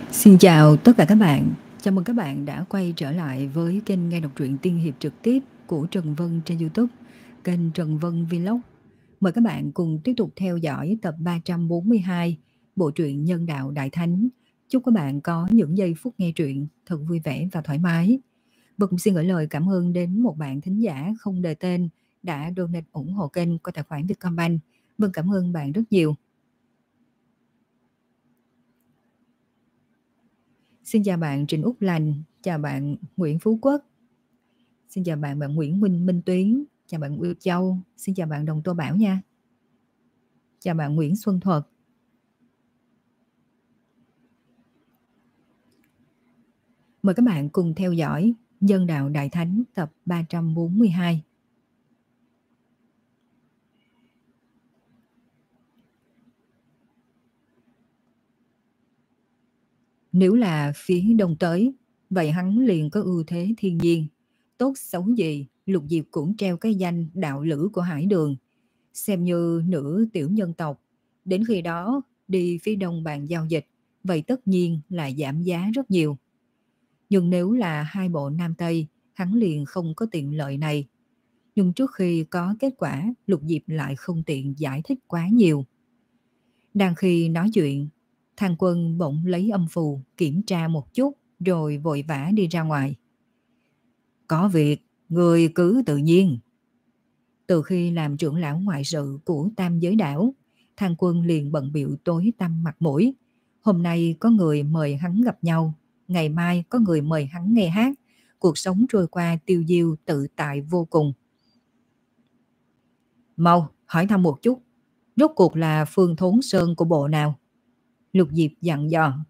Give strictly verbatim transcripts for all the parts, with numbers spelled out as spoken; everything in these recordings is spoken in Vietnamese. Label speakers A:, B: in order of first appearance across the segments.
A: Xin chào tất cả các bạn. Chào mừng các bạn đã quay trở lại với kênh nghe đọc truyện tiên hiệp trực tiếp của Trần Vân trên YouTube, kênh Trần Vân Vlog. Mời các bạn cùng tiếp tục theo dõi tập ba trăm bốn mươi hai bộ truyện Nhân đạo Đại Thánh. Chúc các bạn có những giây phút nghe truyện thật vui vẻ và thoải mái. Vân cũng xin gửi lời cảm ơn đến một bạn thính giả không đề tên đã donate ủng hộ kênh qua tài khoản Vietcombank. Vân cảm ơn bạn rất nhiều. Xin chào bạn Trịnh Úc Lành, chào bạn Nguyễn Phú Quốc, xin chào bạn bạn Nguyễn Minh Minh Tuyến, chào bạn Uyên Châu, xin chào bạn Đồng Tô Bảo nha. Chào bạn Nguyễn Xuân Thuật. Mời các bạn cùng theo dõi Nhân đạo Đại Thánh tập ba trăm bốn mươi hai. Nếu là phía đông tới, vậy hắn liền có ưu thế thiên nhiên. Tốt xấu gì, Lục Diệp cũng treo cái danh đạo lữ của hải đường. Xem như nửa tiểu nhân tộc. Đến khi đó, đi phía đông bàn giao dịch, vậy tất nhiên là giảm giá rất nhiều. Nhưng nếu là hai bộ Nam Tây, hắn liền không có tiện lợi này. Nhưng trước khi có kết quả, Lục Diệp lại không tiện giải thích quá nhiều. Đang khi nói chuyện, Thang Quân bỗng lấy âm phù kiểm tra một chút rồi vội vã đi ra ngoài. Có việc, người cứ tự nhiên. Từ khi làm trưởng lão ngoại sự của Tam Giới Đảo, Thang Quân liền bận bịu tối tăm mặt mũi. Hôm nay có người mời hắn gặp nhau, ngày mai có người mời hắn nghe hát. Cuộc sống trôi qua tiêu diêu tự tại vô cùng. Mau, hỏi thăm một chút, rốt cuộc là Phương Thốn Sơn của bộ nào? Lục Diệp dặn dò.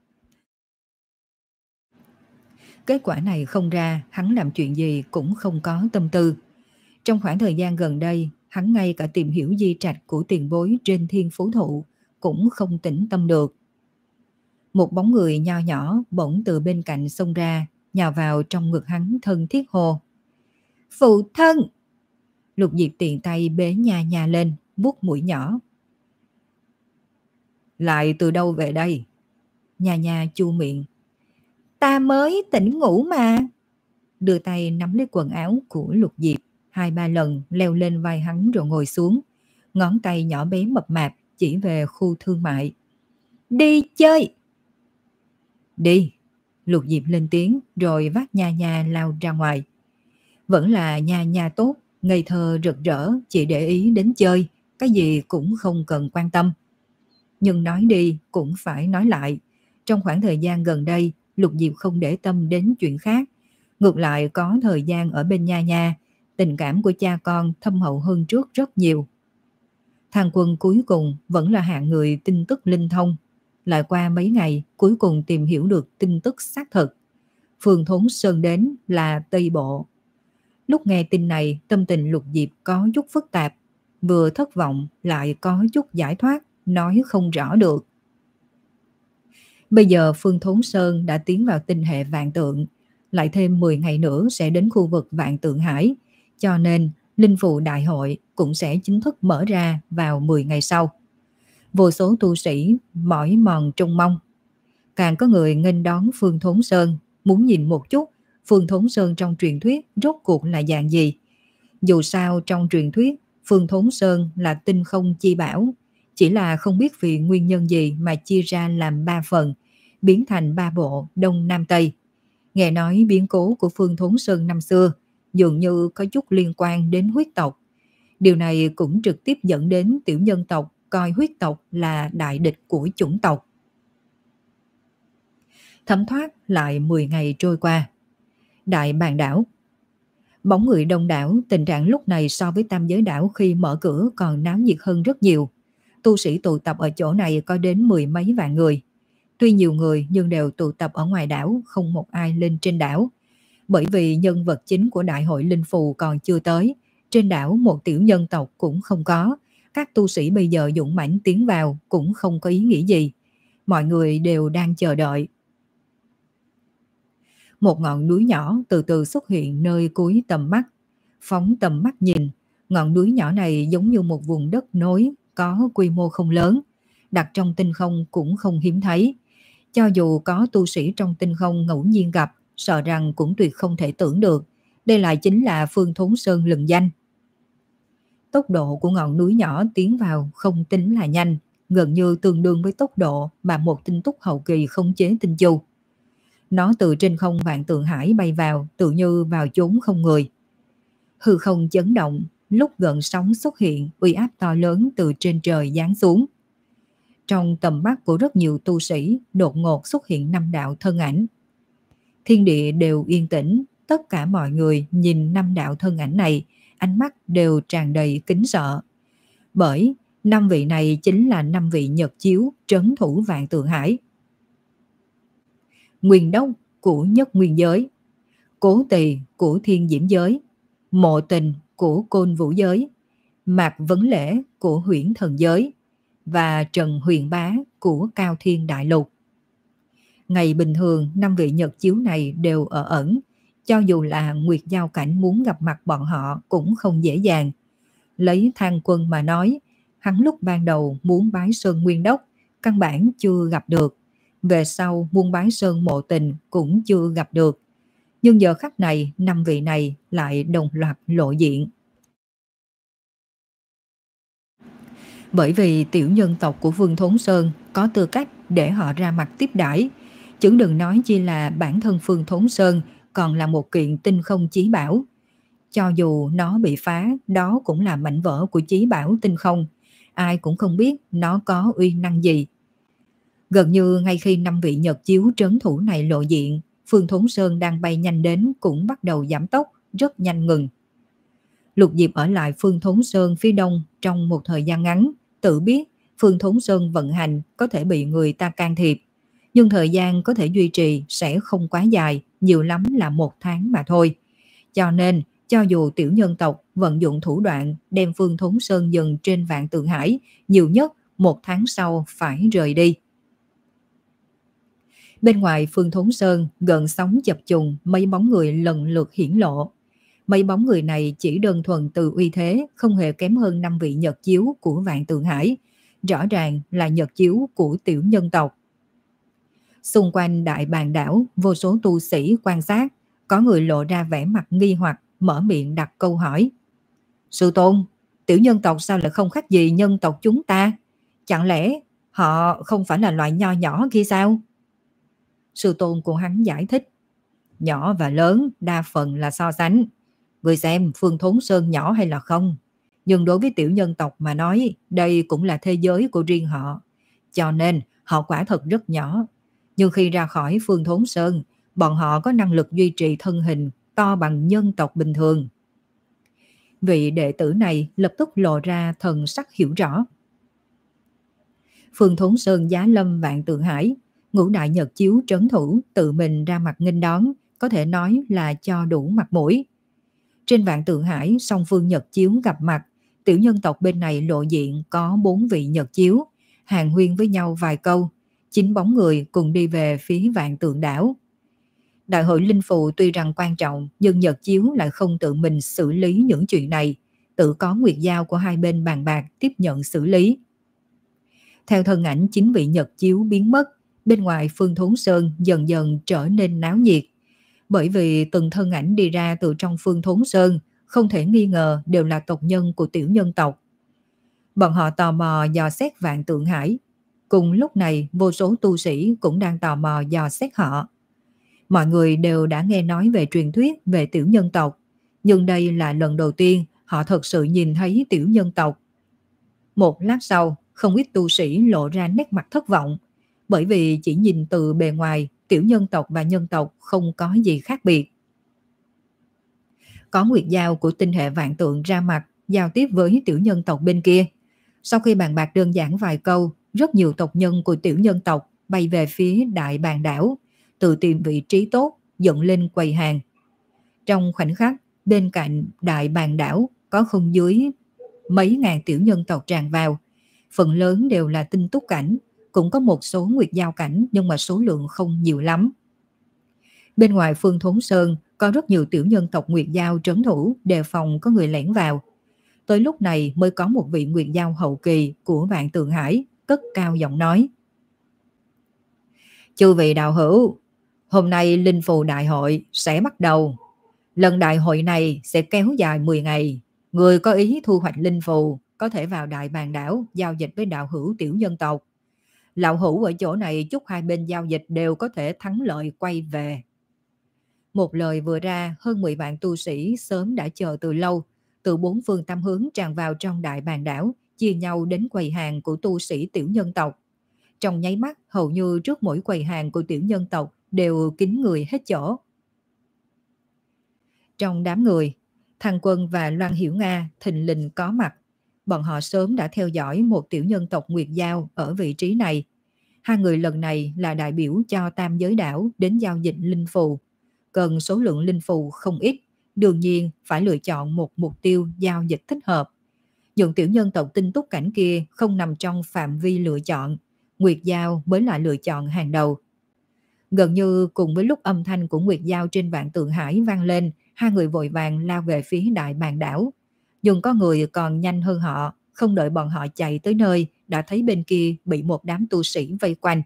A: Kết quả này không ra, hắn làm chuyện gì cũng không có tâm tư. Trong khoảng thời gian gần đây, hắn ngay cả tìm hiểu di trạch của tiền bối trên Thiên Phú Thụ cũng không tĩnh tâm được. Một bóng người nho nhỏ bỗng từ bên cạnh xông ra, nhào vào trong ngực hắn thân thiết hô. Phụ thân! Lục Diệp tiện tay bế Nha Nha lên, vuốt mũi nhỏ. Lại từ đâu về đây? Nha Nha chu miệng. Ta mới tỉnh ngủ mà. Đưa tay nắm lấy quần áo của Lục Diệp, hai ba lần leo lên vai hắn rồi ngồi xuống. Ngón tay nhỏ bé mập mạp chỉ về khu thương mại. Đi chơi! Đi! Lục Diệp lên tiếng rồi vác Nha Nha lao ra ngoài. Vẫn là Nha Nha tốt, ngây thơ rực rỡ, chỉ để ý đến chơi, cái gì cũng không cần quan tâm. Nhưng nói đi cũng phải nói lại. Trong khoảng thời gian gần đây, Lục Diệp không để tâm đến chuyện khác. Ngược lại có thời gian ở bên Nha Nha, tình cảm của cha con thâm hậu hơn trước rất nhiều. Thang Quân cuối cùng vẫn là hạng người tin tức linh thông. Lại qua mấy ngày, cuối cùng tìm hiểu được tin tức xác thực. Phương Thốn Sơn đến là Tây Bộ. Lúc nghe tin này, tâm tình Lục Diệp có chút phức tạp. Vừa thất vọng lại có chút giải thoát, nói không rõ được. Bây giờ Phương Thốn Sơn đã tiến vào tinh hệ Vạn Tượng, lại thêm mười ngày nữa sẽ đến khu vực Vạn Tượng Hải, cho nên Linh Phù Đại Hội cũng sẽ chính thức mở ra vào mười ngày sau. Vô số tu sĩ mỏi mòn trông mong. Càng có người nghênh đón Phương Thốn Sơn, muốn nhìn một chút Phương Thốn Sơn trong truyền thuyết rốt cuộc là dạng gì. Dù sao trong truyền thuyết, Phương Thốn Sơn là tinh không chi bảo, chỉ là không biết vì nguyên nhân gì mà chia ra làm ba phần, biến thành ba bộ Đông Nam Tây. Nghe nói biến cố của Phương Thốn Sơn năm xưa dường như có chút liên quan đến huyết tộc. Điều này cũng trực tiếp dẫn đến tiểu nhân tộc coi huyết tộc là đại địch của chủng tộc. Thấm thoát lại mười ngày trôi qua. Đại Bàn Đảo. Bóng người đông đảo, tình trạng lúc này so với Tam Giới Đảo khi mở cửa còn náo nhiệt hơn rất nhiều. Tu sĩ tụ tập ở chỗ này có đến mười mấy vạn người. Tuy nhiều người nhưng đều tụ tập ở ngoài đảo, không một ai lên trên đảo. Bởi vì nhân vật chính của Đại hội Linh Phù còn chưa tới, trên đảo một tiểu nhân tộc cũng không có. Các tu sĩ bây giờ dũng mãnh tiến vào cũng không có ý nghĩ gì. Mọi người đều đang chờ đợi. Một ngọn núi nhỏ từ từ xuất hiện nơi cuối tầm mắt. Phóng tầm mắt nhìn, ngọn núi nhỏ này giống như một vùng đất nối, có quy mô không lớn, đặt trong tinh không cũng không hiếm thấy. Cho dù có tu sĩ trong tinh không ngẫu nhiên gặp, sợ rằng cũng tuyệt không thể tưởng được. Đây lại chính là Phương Thốn Sơn lừng danh. Tốc độ của ngọn núi nhỏ tiến vào không tính là nhanh, gần như tương đương với tốc độ mà một tinh túc hậu kỳ khống chế tinh chu. Nó từ trên không vạn tượng hải bay vào, tự như vào chốn không người. Hư không chấn động, lúc gợn sóng xuất hiện, uy áp to lớn từ trên trời giáng xuống. Trong tầm mắt của rất nhiều tu sĩ, đột ngột xuất hiện năm đạo thân ảnh. Thiên địa đều yên tĩnh, tất cả mọi người nhìn năm đạo thân ảnh này, ánh mắt đều tràn đầy kính sợ. Bởi năm vị này chính là năm vị Nhật Chiếu trấn thủ vạn tượng hải. Nguyên Đốc của Nhất Nguyên giới, Cố Tỳ của Thiên Diễm giới, Mộ Tình của Côn Vũ giới, Mạc Vấn Lễ của Huyễn Thần giới và Trần Huyền Bá của Cao Thiên Đại Lục. Ngày bình thường, năm vị Nhật Chiếu này đều ở ẩn, cho dù là Nguyệt Giao Cảnh muốn gặp mặt bọn họ cũng không dễ dàng. Lấy Thang Quân mà nói, hắn lúc ban đầu muốn bái Sơn Nguyên Đốc, căn bản chưa gặp được. Về sau muốn bái Sơn Mộ Tình cũng chưa gặp được. Nhưng giờ khắc này, năm vị này lại đồng loạt lộ diện. Bởi vì tiểu nhân tộc của Phương Thốn Sơn có tư cách để họ ra mặt tiếp đãi, chứ đừng nói chi là bản thân Phương Thốn Sơn còn là một kiện tinh không chí bảo. Cho dù nó bị phá, đó cũng là mảnh vỡ của chí bảo tinh không. Ai cũng không biết nó có uy năng gì. Gần như ngay khi năm vị Nhật Chiếu trấn thủ này lộ diện, Phương Thốn Sơn đang bay nhanh đến cũng bắt đầu giảm tốc, rất nhanh ngừng. Lục Diệp ở lại Phương Thốn Sơn phía đông trong một thời gian ngắn, tự biết Phương Thốn Sơn vận hành có thể bị người ta can thiệp, nhưng thời gian có thể duy trì sẽ không quá dài, nhiều lắm là một tháng mà thôi. Cho nên, cho dù tiểu nhân tộc vận dụng thủ đoạn đem Phương Thốn Sơn dừng trên vạn tượng hải, nhiều nhất một tháng sau phải rời đi. Bên ngoài Phương Thốn Sơn, gần sóng chập trùng, mấy bóng người lần lượt hiển lộ. Mấy bóng người này chỉ đơn thuần từ uy thế, không hề kém hơn năm vị Nhật Chiếu của vạn tượng hải. Rõ ràng là Nhật Chiếu của tiểu nhân tộc. Xung quanh đại bàn đảo, vô số tu sĩ quan sát, có người lộ ra vẻ mặt nghi hoặc, mở miệng đặt câu hỏi. Sư Tôn, tiểu nhân tộc sao lại không khác gì nhân tộc chúng ta? Chẳng lẽ họ không phải là loại nho nhỏ kia sao? Sư Tôn của hắn giải thích. Nhỏ và lớn đa phần là so sánh. Người xem Phương Thốn Sơn nhỏ hay là không? Nhưng đối với tiểu nhân tộc mà nói, đây cũng là thế giới của riêng họ. Cho nên họ quả thật rất nhỏ. Nhưng khi ra khỏi Phương Thốn Sơn, bọn họ có năng lực duy trì thân hình to bằng nhân tộc bình thường. Vị đệ tử này lập tức lộ ra thần sắc hiểu rõ. Phương Thốn Sơn giá lâm vạn tượng hải, ngũ đại Nhật Chiếu trấn thủ tự mình ra mặt nghênh đón, có thể nói là cho đủ mặt mũi. Trên vạn tượng hải, song phương Nhật Chiếu gặp mặt, tiểu nhân tộc bên này lộ diện có bốn vị Nhật Chiếu, hàn huyên với nhau vài câu, chín bóng người cùng đi về phía vạn tượng đảo. Đại hội linh phù tuy rằng quan trọng, nhưng Nhật Chiếu lại không tự mình xử lý những chuyện này, tự có nguyệt giao của hai bên bàn bạc tiếp nhận xử lý. Theo thân ảnh chín vị Nhật Chiếu biến mất, bên ngoài Phương Thốn Sơn dần dần trở nên náo nhiệt. Bởi vì từng thân ảnh đi ra từ trong Phương Thốn Sơn, không thể nghi ngờ đều là tộc nhân của tiểu nhân tộc. Bọn họ tò mò dò xét vạn tượng hải. Cùng lúc này, vô số tu sĩ cũng đang tò mò dò xét họ. Mọi người đều đã nghe nói về truyền thuyết về tiểu nhân tộc, nhưng đây là lần đầu tiên họ thật sự nhìn thấy tiểu nhân tộc. Một lát sau, không ít tu sĩ lộ ra nét mặt thất vọng, bởi vì chỉ nhìn từ bề ngoài, tiểu nhân tộc và nhân tộc không có gì khác biệt. Có nguyệt giao của tinh hệ vạn tượng ra mặt, giao tiếp với tiểu nhân tộc bên kia. Sau khi bàn bạc đơn giản vài câu, rất nhiều tộc nhân của tiểu nhân tộc bay về phía đại bàn đảo, tự tìm vị trí tốt, dựng lên quầy hàng. Trong khoảnh khắc, bên cạnh đại bàn đảo có không dưới mấy ngàn tiểu nhân tộc tràn vào. Phần lớn đều là tinh túc cảnh, cũng có một số nguyệt giao cảnh nhưng mà số lượng không nhiều lắm. Bên ngoài Phương Thốn Sơn có rất nhiều tiểu nhân tộc nguyệt giao trấn thủ đề phòng có người lẻn vào. Tới lúc này mới có một vị nguyệt giao hậu kỳ của vạn tượng hải cất cao giọng nói. Chư vị đạo hữu, hôm nay linh phù đại hội sẽ bắt đầu. Lần đại hội này sẽ kéo dài mười ngày. Người có ý thu hoạch linh phù có thể vào đại bàn đảo giao dịch với đạo hữu tiểu nhân tộc. Lão hữu ở chỗ này chúc hai bên giao dịch đều có thể thắng lợi quay về. Một lời vừa ra, hơn mười vạn tu sĩ sớm đã chờ từ lâu, từ bốn phương tám hướng tràn vào trong đại bàn đảo, chia nhau đến quầy hàng của tu sĩ tiểu nhân tộc. Trong nháy mắt, hầu như trước mỗi quầy hàng của tiểu nhân tộc đều kín người hết chỗ. Trong đám người, Thăng Quân và Loan Hiểu Nga thình lình có mặt. Bọn họ sớm đã theo dõi một tiểu nhân tộc Nguyệt Giao ở vị trí này. Hai người lần này là đại biểu cho tam giới đảo đến giao dịch linh phù. Cần số lượng linh phù không ít, đương nhiên phải lựa chọn một mục tiêu giao dịch thích hợp. Những tiểu nhân tộc tinh túc cảnh kia không nằm trong phạm vi lựa chọn, Nguyệt Giao mới là lựa chọn hàng đầu. Gần như cùng với lúc âm thanh của Nguyệt Giao trên vạn tượng hải vang lên, hai người vội vàng lao về phía đại bàn đảo. Nhưng có người còn nhanh hơn họ, không đợi bọn họ chạy tới nơi, đã thấy bên kia bị một đám tu sĩ vây quanh.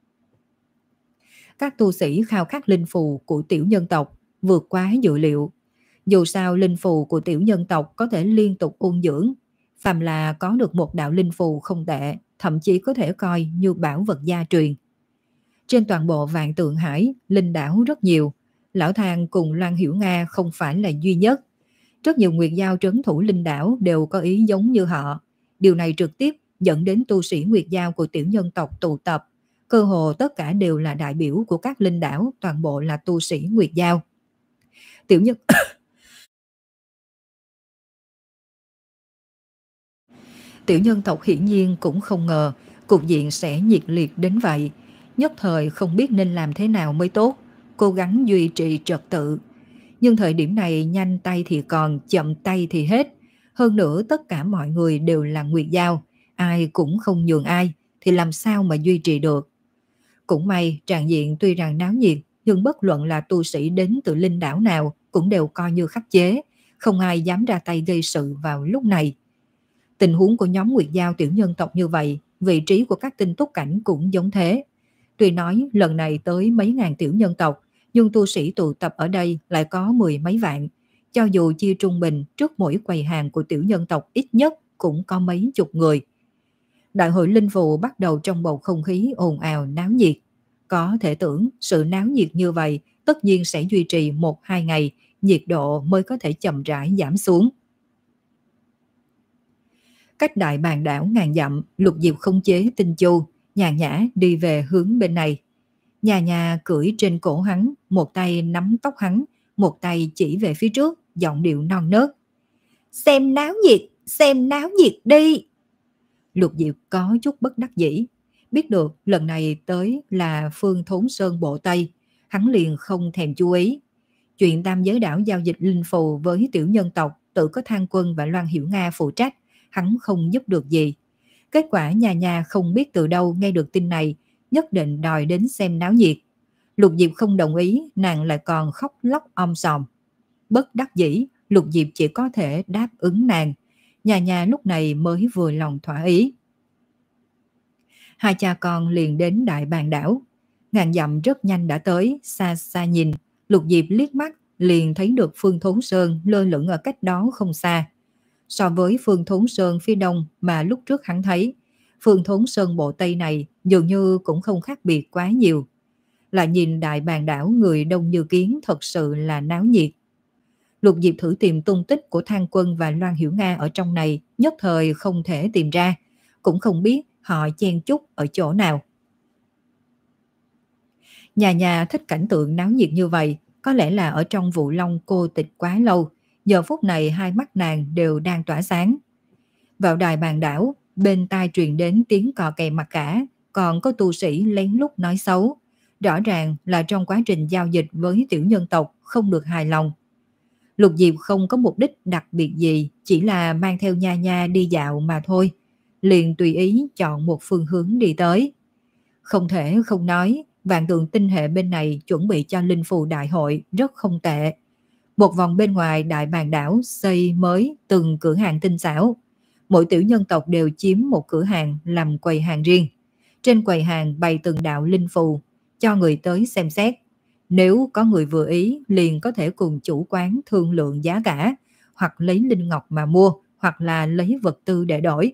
A: Các tu sĩ khao khát linh phù của tiểu nhân tộc vượt quá dự liệu. Dù sao linh phù của tiểu nhân tộc có thể liên tục ôn dưỡng, phàm là có được một đạo linh phù không tệ, thậm chí có thể coi như bảo vật gia truyền. Trên toàn bộ vạn tượng hải, linh đảo rất nhiều. Lão Thang cùng Loan Hiểu Nga không phải là duy nhất. Rất nhiều Nguyệt Giao trấn thủ linh đảo đều có ý giống như họ. Điều này trực tiếp dẫn đến tu sĩ Nguyệt Giao của tiểu nhân tộc tụ tập. Cơ hồ tất cả đều là đại biểu của các linh đảo, toàn bộ là tu sĩ Nguyệt Giao. Tiểu nhân... Tiểu nhân tộc hiển nhiên cũng không ngờ cục diện sẽ nhiệt liệt đến vậy. Nhất thời không biết nên làm thế nào mới tốt, cố gắng duy trì trật tự. Nhưng thời điểm này nhanh tay thì còn, chậm tay thì hết. Hơn nữa tất cả mọi người đều là Nguyệt Giao, ai cũng không nhường ai, thì làm sao mà duy trì được. Cũng may tràng diện tuy rằng náo nhiệt, nhưng bất luận là tu sĩ đến từ linh đảo nào cũng đều coi như khắc chế, không ai dám ra tay gây sự vào lúc này. Tình huống của nhóm Nguyệt Giao tiểu nhân tộc như vậy, vị trí của các tinh túc cảnh cũng giống thế. Tuy nói lần này tới mấy ngàn tiểu nhân tộc, nhưng tu sĩ tụ tập ở đây lại có mười mấy vạn. Cho dù chia trung bình, trước mỗi quầy hàng của tiểu nhân tộc ít nhất cũng có mấy chục người. Đại hội linh phù bắt đầu trong bầu không khí ồn ào náo nhiệt. Có thể tưởng sự náo nhiệt như vậy tất nhiên sẽ duy trì một hai ngày, nhiệt độ mới có thể chậm rãi giảm xuống. Cách đại bàn đảo ngàn dặm, Lục Diệp không chế Tinh Chu, nhàn nhã đi về hướng bên này. Nhà nhà cưỡi trên cổ hắn, một tay nắm tóc hắn, một tay chỉ về phía trước, giọng điệu non nớt. Xem náo nhiệt, xem náo nhiệt đi. Lục Diệp có chút bất đắc dĩ. Biết được lần này tới là Phương Thốn Sơn Bộ Tây, hắn liền không thèm chú ý. Chuyện tam giới đảo giao dịch linh phù với tiểu nhân tộc tự có Thang Quân và Loan Hiểu Nga phụ trách, hắn không giúp được gì. Kết quả nhà nhà không biết từ đâu nghe được tin này, nhất định đòi đến xem náo nhiệt. Lục Diệp không đồng ý, nàng lại còn khóc lóc om sòm. Bất đắc dĩ, Lục Diệp chỉ có thể đáp ứng nàng. Nhà nhà lúc này mới vừa lòng thỏa ý. Hai cha con liền đến đại bàn đảo. Ngàn dặm rất nhanh đã tới, xa xa nhìn, Lục Diệp liếc mắt liền thấy được Phương Thốn Sơn lơ lửng ở cách đó không xa. So với Phương Thốn Sơn phía đông mà lúc trước hắn thấy, Phương Thốn Sơn Bộ Tây này dường như cũng không khác biệt quá nhiều. Lại nhìn đại bàn đảo người đông như kiến, thật sự là náo nhiệt. Lục Diệp thử tìm tung tích của Thang Quân và Loan Hiểu Nga ở trong này, nhất thời không thể tìm ra, cũng không biết họ chen chúc ở chỗ nào. Nhà nhà thích cảnh tượng náo nhiệt như vậy, có lẽ là ở trong Vụ Long cô tịch quá lâu, giờ phút này hai mắt nàng đều đang tỏa sáng. Vào đài bàn đảo, bên tai truyền đến tiếng cò kè mặc cả, còn có tu sĩ lén lút nói xấu. Rõ ràng là trong quá trình giao dịch với tiểu nhân tộc không được hài lòng. Lục Diệp không có mục đích đặc biệt gì, chỉ là mang theo nha nha đi dạo mà thôi. Liền tùy ý chọn một phương hướng đi tới. Không thể không nói, vạn tượng tinh hệ bên này chuẩn bị cho linh phù đại hội rất không tệ. Một vòng bên ngoài đại bàn đảo xây mới từng cửa hàng tinh xảo. Mỗi tiểu nhân tộc đều chiếm một cửa hàng làm quầy hàng riêng. Trên quầy hàng bày từng đạo linh phù. cho người tới xem xét. Nếu có người vừa ý liền có thể cùng chủ quán thương lượng giá cả, hoặc lấy linh ngọc mà mua, hoặc là lấy vật tư để đổi.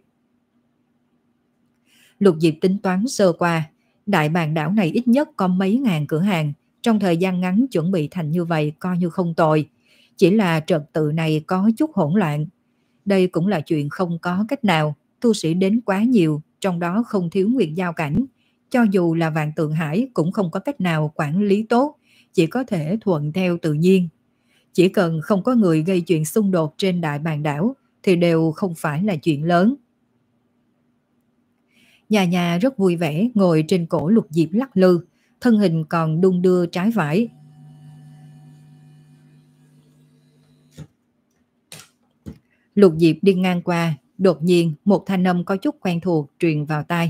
A: Lục Diệp tính toán sơ qua, đại bàn đảo này ít nhất có mấy ngàn cửa hàng, trong thời gian ngắn chuẩn bị thành như vậy coi như không tồi. Chỉ là trật tự này có chút hỗn loạn. Đây cũng là chuyện không có cách nào, tu sĩ đến quá nhiều, trong đó không thiếu nguyệt giao cảnh. Cho dù là Vạn Tượng Hải cũng không có cách nào quản lý tốt, chỉ có thể thuận theo tự nhiên. Chỉ cần không có người gây chuyện xung đột trên đại bàn đảo thì đều không phải là chuyện lớn. Nhà nhà rất vui vẻ ngồi trên cổ Lục Diệp lắc lư, thân hình còn đung đưa trái phải. Lục Diệp đi ngang qua, đột nhiên một thanh âm có chút quen thuộc truyền vào tai.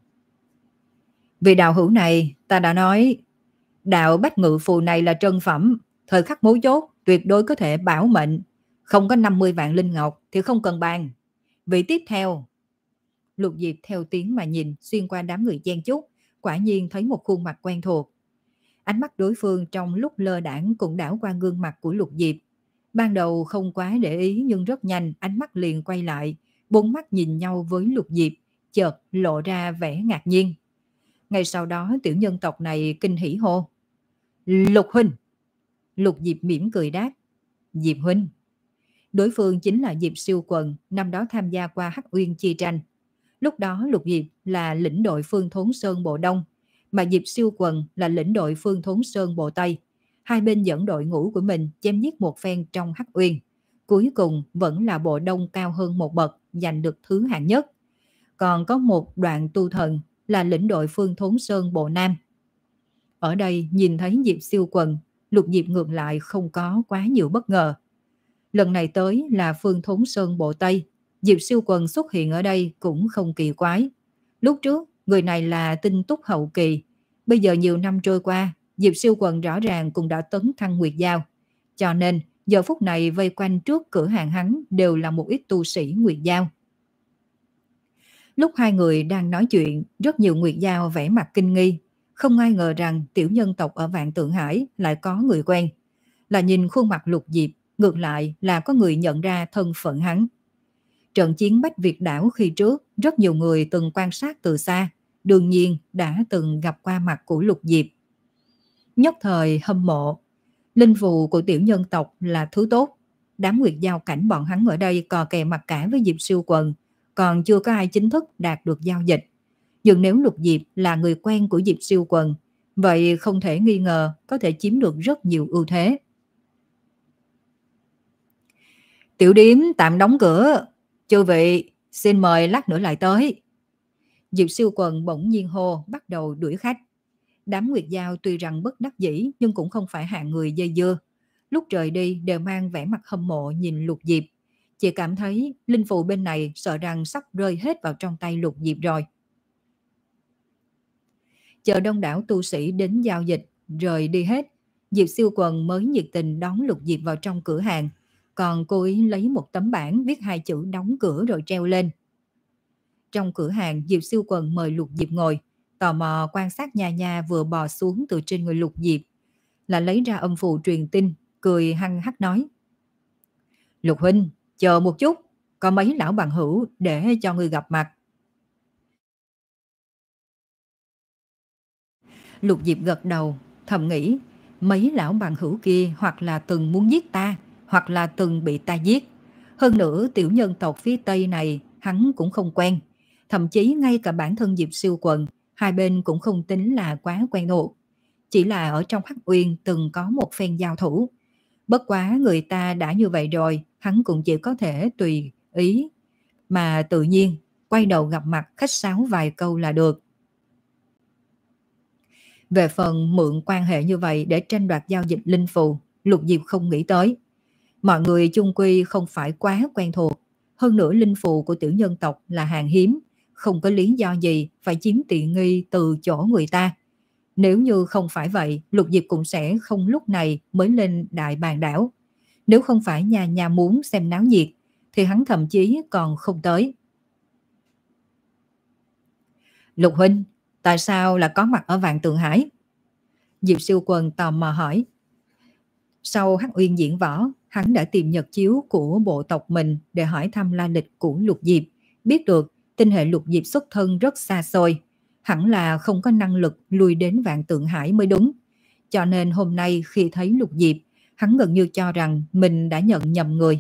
A: Vì đạo hữu này, ta đã nói, đạo bách ngự phù này là trân phẩm, thời khắc mấu chốt tuyệt đối có thể bảo mệnh, không có năm mươi vạn linh ngọc thì không cần bàn. Vị tiếp theo. Lục Diệp theo tiếng mà nhìn xuyên qua đám người chen chúc, quả nhiên thấy một khuôn mặt quen thuộc. Ánh mắt đối phương trong lúc lơ đãng cũng đảo qua gương mặt của Lục Diệp. Ban đầu không quá để ý nhưng rất nhanh ánh mắt liền quay lại, bốn mắt nhìn nhau với Lục Diệp, chợt lộ ra vẻ ngạc nhiên. Ngay sau đó tiểu nhân tộc này kinh hỉ hô: Lục huynh! Lục Diệp mỉm cười đáp: Diệp huynh. Đối phương chính là Diệp Siêu Quần, năm đó tham gia qua Hắc Uyên chi tranh. Lúc đó Lục Diệp là lĩnh đội Phương Thốn Sơn bộ Đông, mà Diệp Siêu Quần là lĩnh đội Phương Thốn Sơn bộ Tây. Hai bên dẫn đội ngũ của mình chém giết một phen trong Hắc Uyên. Cuối cùng vẫn là bộ Đông cao hơn một bậc, giành được thứ hạng nhất. Còn có một đoạn tu thần là lĩnh đội Phương Thốn Sơn bộ Nam. Ở đây nhìn thấy Diệp Siêu Quần, Lục Diệp ngược lại không có quá nhiều bất ngờ. Lần này tới là Phương Thốn Sơn bộ Tây, Diệp Siêu Quần xuất hiện ở đây cũng không kỳ quái. Lúc trước, người này là tinh túc hậu kỳ. Bây giờ nhiều năm trôi qua, Diệp Siêu Quần rõ ràng cũng đã tấn thăng nguyệt giao. Cho nên, giờ phút này vây quanh trước cửa hàng hắn đều là một ít tu sĩ nguyệt giao. Lúc hai người đang nói chuyện, rất nhiều nguyệt giao vẻ mặt kinh nghi. Không ai ngờ rằng tiểu nhân tộc ở Vạn Tượng Hải lại có người quen. Là nhìn khuôn mặt Lục Diệp, ngược lại là có người nhận ra thân phận hắn. Trận chiến Bách Việt đảo khi trước, rất nhiều người từng quan sát từ xa, đương nhiên đã từng gặp qua mặt của Lục Diệp. Nhất thời hâm mộ, linh phù của tiểu nhân tộc là thứ tốt. Đám nguyệt giao cảnh bọn hắn ở đây cò kè mặt cả với Diệp Siêu Quần, còn chưa có ai chính thức đạt được giao dịch. Nhưng nếu Lục Diệp là người quen của Diệp Siêu Quần, vậy không thể nghi ngờ có thể chiếm được rất nhiều ưu thế. Tiểu điếm tạm đóng cửa, chư vị xin mời lát nữa lại tới. Diệp Siêu Quần bỗng nhiên hô, bắt đầu đuổi khách. Đám nguyệt giao tuy rằng bất đắc dĩ nhưng cũng không phải hạng người dây dưa. Lúc rời đi đều mang vẻ mặt hâm mộ nhìn Lục Diệp. Chỉ cảm thấy linh phù bên này sợ rằng sắp rơi hết vào trong tay Lục Diệp rồi. Chờ đông đảo tu sĩ đến giao dịch, rời đi hết, Diệp Siêu Quần mới nhiệt tình đón Lục Diệp vào trong cửa hàng. Còn cô ấy lấy một tấm bảng viết hai chữ đóng cửa rồi treo lên. Trong cửa hàng, Diệp Siêu Quần mời Lục Diệp ngồi, tò mò quan sát nha nha vừa bò xuống từ trên người Lục Diệp, là lấy ra âm phù truyền tin, cười hăng hắc nói: Lục huynh, chờ một chút, có mấy lão bằng hữu để cho người gặp mặt. Lục Diệp gật đầu, thầm nghĩ, mấy lão bằng hữu kia hoặc là từng muốn giết ta, hoặc là từng bị ta giết. Hơn nữa tiểu nhân tộc phía Tây này hắn cũng không quen. Thậm chí ngay cả bản thân Diệp Siêu Quần, hai bên cũng không tính là quá quen thuộc. Chỉ là ở trong Hắc Uyên từng có một phen giao thủ. Bất quá người ta đã như vậy rồi, hắn cũng chỉ có thể tùy ý, mà tự nhiên quay đầu gặp mặt khách sáo vài câu là được. Về phần mượn quan hệ như vậy để tranh đoạt giao dịch linh phù, Lục Diệp không nghĩ tới. Mọi người chung quy không phải quá quen thuộc. Hơn nữa linh phù của tiểu nhân tộc là hàng hiếm, không có lý do gì phải chiếm tiện nghi từ chỗ người ta. Nếu như không phải vậy, Lục Diệp cũng sẽ không lúc này mới lên đại bàn đảo. Nếu không phải nhà nhà muốn xem náo nhiệt, thì hắn thậm chí còn không tới. Lục huynh, tại sao là có mặt ở Vạn Tượng Hải? Diệp Siêu Quần tò mò hỏi. Sau Hắc Uyên diễn võ, hắn đã tìm nhật chiếu của bộ tộc mình để hỏi thăm la lịch của Lục Diệp, biết được tinh hệ Lục Diệp xuất thân rất xa xôi, hẳn là không có năng lực lui đến Vạn Tượng Hải mới đúng. Cho nên hôm nay khi thấy Lục Diệp, hắn gần như cho rằng mình đã nhận nhầm người.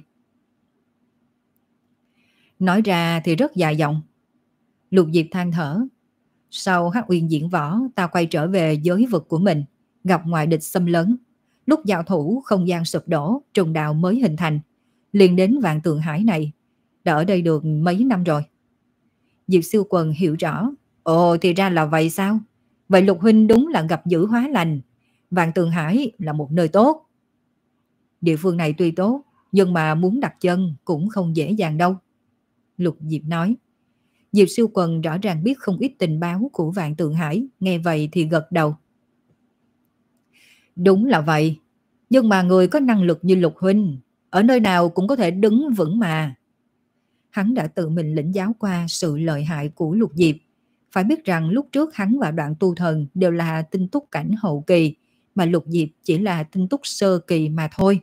A: Nói ra thì rất dài dòng. Lục Diệp than thở. Sau Hắc Uyên diễn võ, ta quay trở về giới vực của mình, gặp ngoại địch xâm lấn. Lúc giao thủ, không gian sụp đổ, trùng đạo mới hình thành, liền đến Vạn Tượng Hải này. Đã ở đây được mấy năm rồi. Diệp Siêu Quần hiểu rõ. Ồ, thì ra là vậy sao? Vậy Lục huynh đúng là gặp dữ hóa lành. Vạn Tượng Hải là một nơi tốt. Địa phương này tuy tốt, nhưng mà muốn đặt chân cũng không dễ dàng đâu. Lục Diệp nói. Diệp Siêu Quần rõ ràng biết không ít tình báo của Vạn Tượng Hải, nghe vậy thì gật đầu. Đúng là vậy, nhưng mà người có năng lực như Lục huynh, ở nơi nào cũng có thể đứng vững mà. Hắn đã tự mình lĩnh giáo qua sự lợi hại của Lục Diệp. Phải biết rằng lúc trước hắn và Đoạn Tu Thần đều là tinh túc cảnh hậu kỳ, mà Lục Diệp chỉ là tinh túc sơ kỳ mà thôi.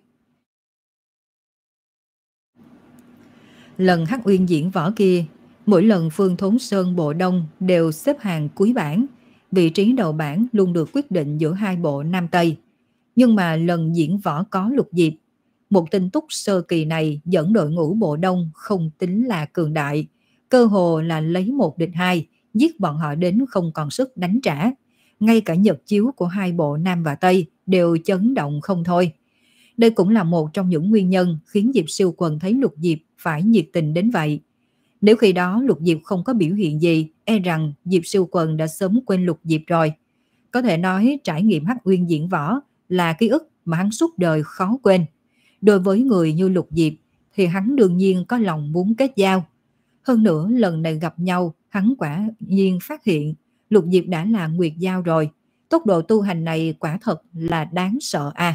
A: Lần Hắc Uyên diễn võ kia, mỗi lần Phương Thốn Sơn bộ đông đều xếp hàng cuối bảng, vị trí đầu bảng luôn được quyết định giữa hai bộ Nam Tây. Nhưng mà lần diễn võ có Lục Diệp, một tinh túc sơ kỳ này dẫn đội ngũ bộ đông không tính là cường đại, cơ hồ là lấy một địch hai, giết bọn họ đến không còn sức đánh trả. Ngay cả nhật chiếu của hai bộ Nam và Tây đều chấn động không thôi. Đây cũng là một trong những nguyên nhân khiến Diệp Siêu Quần thấy Lục Diệp phải nhiệt tình đến vậy. Nếu khi đó Lục Diệp không có biểu hiện gì, e rằng Diệp Siêu Quần đã sớm quên Lục Diệp rồi. Có thể nói trải nghiệm Hắc Uyên diễn võ là ký ức mà hắn suốt đời khó quên. Đối với người như Lục Diệp thì hắn đương nhiên có lòng muốn kết giao. Hơn nữa lần này gặp nhau, hắn quả nhiên phát hiện Lục Diệp đã là Nguyệt Giao rồi. Tốc độ tu hành này quả thật là đáng sợ à.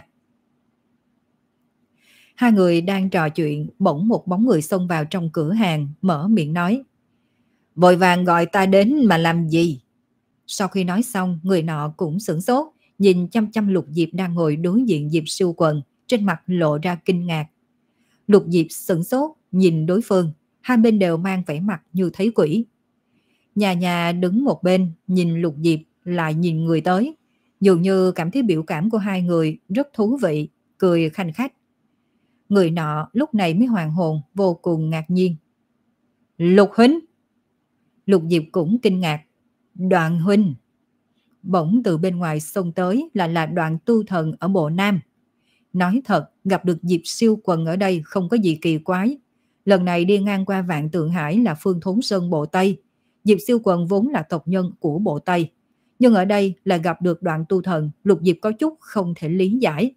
A: Hai người đang trò chuyện, bỗng một bóng người xông vào trong cửa hàng, mở miệng nói. Vội vàng gọi ta đến mà làm gì? Sau khi nói xong, người nọ cũng sửng sốt, nhìn chăm chăm Lục Diệp đang ngồi đối diện Diệp Siêu Quần, trên mặt lộ ra kinh ngạc. Lục Diệp sửng sốt, nhìn đối phương, hai bên đều mang vẻ mặt như thấy quỷ. Nhà nhà đứng một bên, nhìn Lục Diệp, lại nhìn người tới. Dường như cảm thấy biểu cảm của hai người rất thú vị, cười khanh khách. Người nọ lúc này mới hoàn hồn, vô cùng ngạc nhiên. Lục huynh! Lục Diệp cũng kinh ngạc. Đoạn huynh! Bỗng từ bên ngoài xông tới là là Đoạn Tu Thần ở bộ Nam. Nói thật, gặp được Diệp Siêu Quần ở đây không có gì kỳ quái. Lần này đi ngang qua Vạn Tượng Hải là Phương Thốn Sơn bộ Tây. Diệp Siêu Quần vốn là tộc nhân của bộ Tây. Nhưng ở đây là gặp được Đoạn Tu Thần, Lục Diệp có chút không thể lý giải.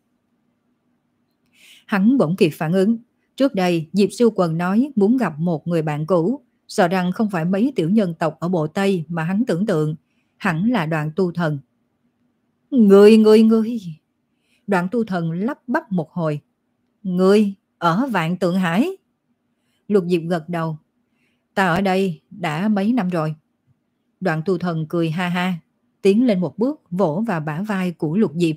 A: Hắn bỗng kịp phản ứng. Trước đây Diệp Siêu Quần nói muốn gặp một người bạn cũ, sợ rằng không phải mấy tiểu nhân tộc ở bộ Tây mà hắn tưởng tượng, hẳn là Đoạn Tu Thần. Người, người, người! Đoạn Tu Thần lắp bắp một hồi. Người ở Vạn Tượng Hải? Lục Diệp gật đầu. Ta ở đây đã mấy năm rồi. Đoạn Tu Thần cười ha ha, tiến lên một bước vỗ vào bả vai của Lục Diệp.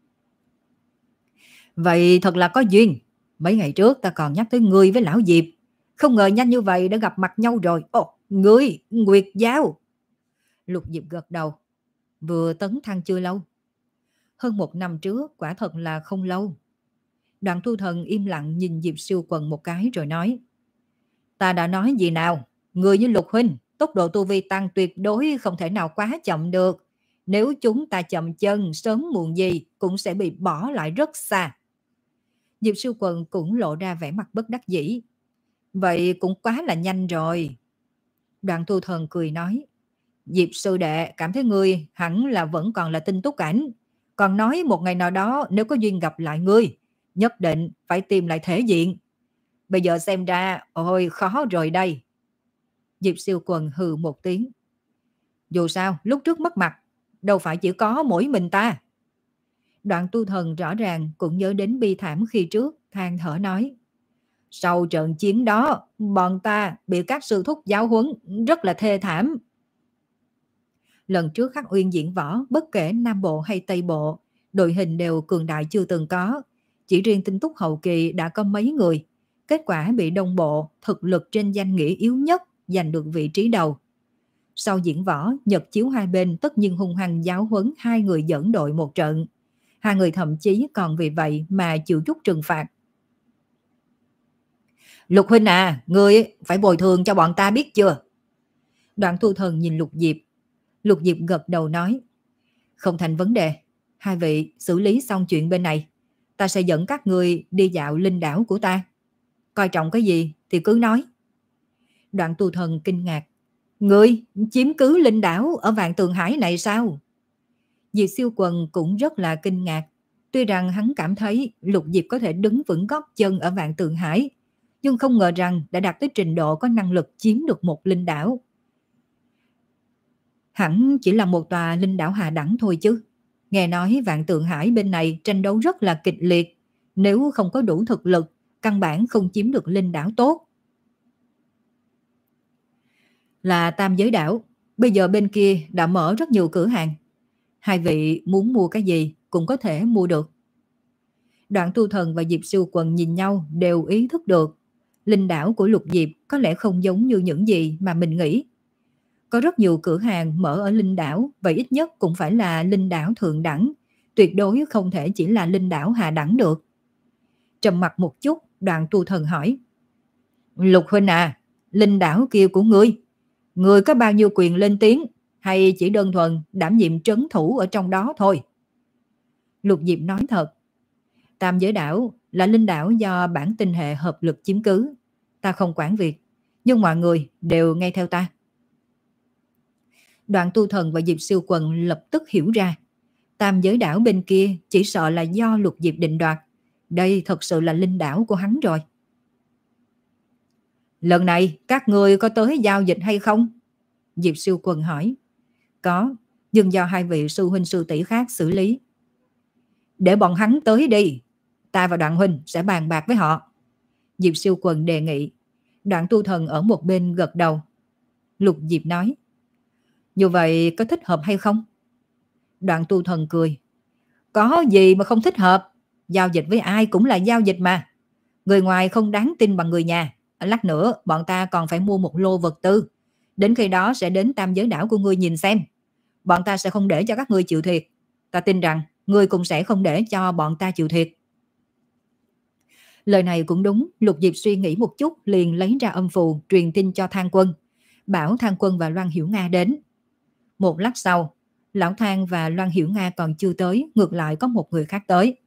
A: Vậy thật là có duyên. Mấy ngày trước ta còn nhắc tới ngươi với lão Diệp, không ngờ nhanh như vậy đã gặp mặt nhau rồi. Ồ, ngươi, Nguyệt Giao! Lục Diệp gật đầu. Vừa tấn thăng chưa lâu. Hơn một năm trước, quả thật là không lâu. Đoạn Tu Thần im lặng nhìn Diệp Siêu Quần một cái rồi nói. Ta đã nói gì nào? Người như Lục huynh, tốc độ tu vi tăng tuyệt đối không thể nào quá chậm được. Nếu chúng ta chậm chân, sớm muộn gì cũng sẽ bị bỏ lại rất xa. Diệp Siêu Quần cũng lộ ra vẻ mặt bất đắc dĩ. Vậy cũng quá là nhanh rồi. Đoạn Tu Thần cười nói. Diệp sư đệ cảm thấy ngươi hẳn là vẫn còn là tinh túc cảnh. Còn nói một ngày nào đó nếu có duyên gặp lại ngươi, nhất định phải tìm lại thể diện. Bây giờ xem ra, ôi khó rồi đây. Diệp Siêu Quần hừ một tiếng. Dù sao, lúc trước mất mặt, đâu phải chỉ có mỗi mình ta. Đoạn Tu Thần rõ ràng cũng nhớ đến bi thảm khi trước, than thở nói. Sau trận chiến đó, bọn ta bị các sư thúc giáo huấn rất là thê thảm. Lần trước Hắc Uyên diễn võ, bất kể Nam Bộ hay Tây Bộ, đội hình đều cường đại chưa từng có. Chỉ riêng tinh túc hậu kỳ đã có mấy người. Kết quả bị đông bộ, thực lực trên danh nghĩa yếu nhất, giành được vị trí đầu. Sau diễn võ, Nhật chiếu hai bên tất nhiên hung hăng giáo huấn hai người dẫn đội một trận. Hai người thậm chí còn vì vậy mà chịu chút trừng phạt. Lục huynh à, ngươi phải bồi thường cho bọn ta biết chưa? Đoạn Tu Thần nhìn Lục Diệp. Lục Diệp gật đầu nói, không thành vấn đề. Hai vị xử lý xong chuyện bên này, ta sẽ dẫn các ngươi đi dạo linh đảo của ta. Coi trọng cái gì thì cứ nói. Đoạn Tu Thần kinh ngạc, ngươi chiếm cứ linh đảo ở Vạn Tường Hải này sao? Diệp Siêu Quần cũng rất là kinh ngạc. Tuy rằng hắn cảm thấy Lục Diệp có thể đứng vững gót chân ở Vạn Tường Hải, nhưng không ngờ rằng đã đạt tới trình độ có năng lực chiếm được một linh đảo. Hẳn chỉ là một tòa linh đảo hạ đẳng thôi chứ. Nghe nói Vạn Tường Hải bên này tranh đấu rất là kịch liệt. Nếu không có đủ thực lực, căn bản không chiếm được linh đảo tốt. Là Tam Giới đảo, bây giờ bên kia đã mở rất nhiều cửa hàng. Hai vị muốn mua cái gì cũng có thể mua được. Đoạn Tu Thần và Diệp Siêu Quần nhìn nhau đều ý thức được. Linh đảo của Lục Diệp có lẽ không giống như những gì mà mình nghĩ. Có rất nhiều cửa hàng mở ở linh đảo, vậy ít nhất cũng phải là linh đảo thượng đẳng, tuyệt đối không thể chỉ là linh đảo hạ đẳng được. Trầm mặt một chút, Đoạn Tu Thần hỏi, Lục huynh à, linh đảo kia của ngươi, ngươi có bao nhiêu quyền lên tiếng, hay chỉ đơn thuần đảm nhiệm trấn thủ ở trong đó thôi? Lục Diệp nói thật, Tam Giới đảo là linh đảo do bản tinh hệ hợp lực chiếm cứ, ta không quản việc, nhưng mọi người đều nghe theo ta. Đoạn Tu Thần và Diệp Siêu Quần lập tức hiểu ra, Tam Giới đảo bên kia chỉ sợ là do Lục Diệp định đoạt, đây thật sự là linh đảo của hắn rồi. Lần này các ngươi có tới giao dịch hay không? Diệp Siêu Quần hỏi. Có, nhưng do hai vị sư huynh sư tỷ khác xử lý. Để bọn hắn tới đi, ta và Đoạn huynh sẽ bàn bạc với họ. Diệp Siêu Quần đề nghị. Đoạn Tu Thần ở một bên gật đầu. Lục Diệp nói, như vậy có thích hợp hay không? Đoạn Tu Thần cười, có gì mà không thích hợp, giao dịch với ai cũng là giao dịch mà. Người ngoài không đáng tin bằng người nhà. Lát nữa bọn ta còn phải mua một lô vật tư, đến khi đó sẽ đến Tam Giới đảo của ngươi nhìn xem. Bọn ta sẽ không để cho các ngươi chịu thiệt. Ta tin rằng ngươi cũng sẽ không để cho bọn ta chịu thiệt. Lời này cũng đúng. Lục Diệp suy nghĩ một chút liền lấy ra âm phù truyền tin cho Thang Quân, bảo Thang Quân và Loan Hiểu Nga đến. Một lát sau, Lão Thang và Loan Hiểu Nga còn chưa tới, ngược lại có một người khác tới.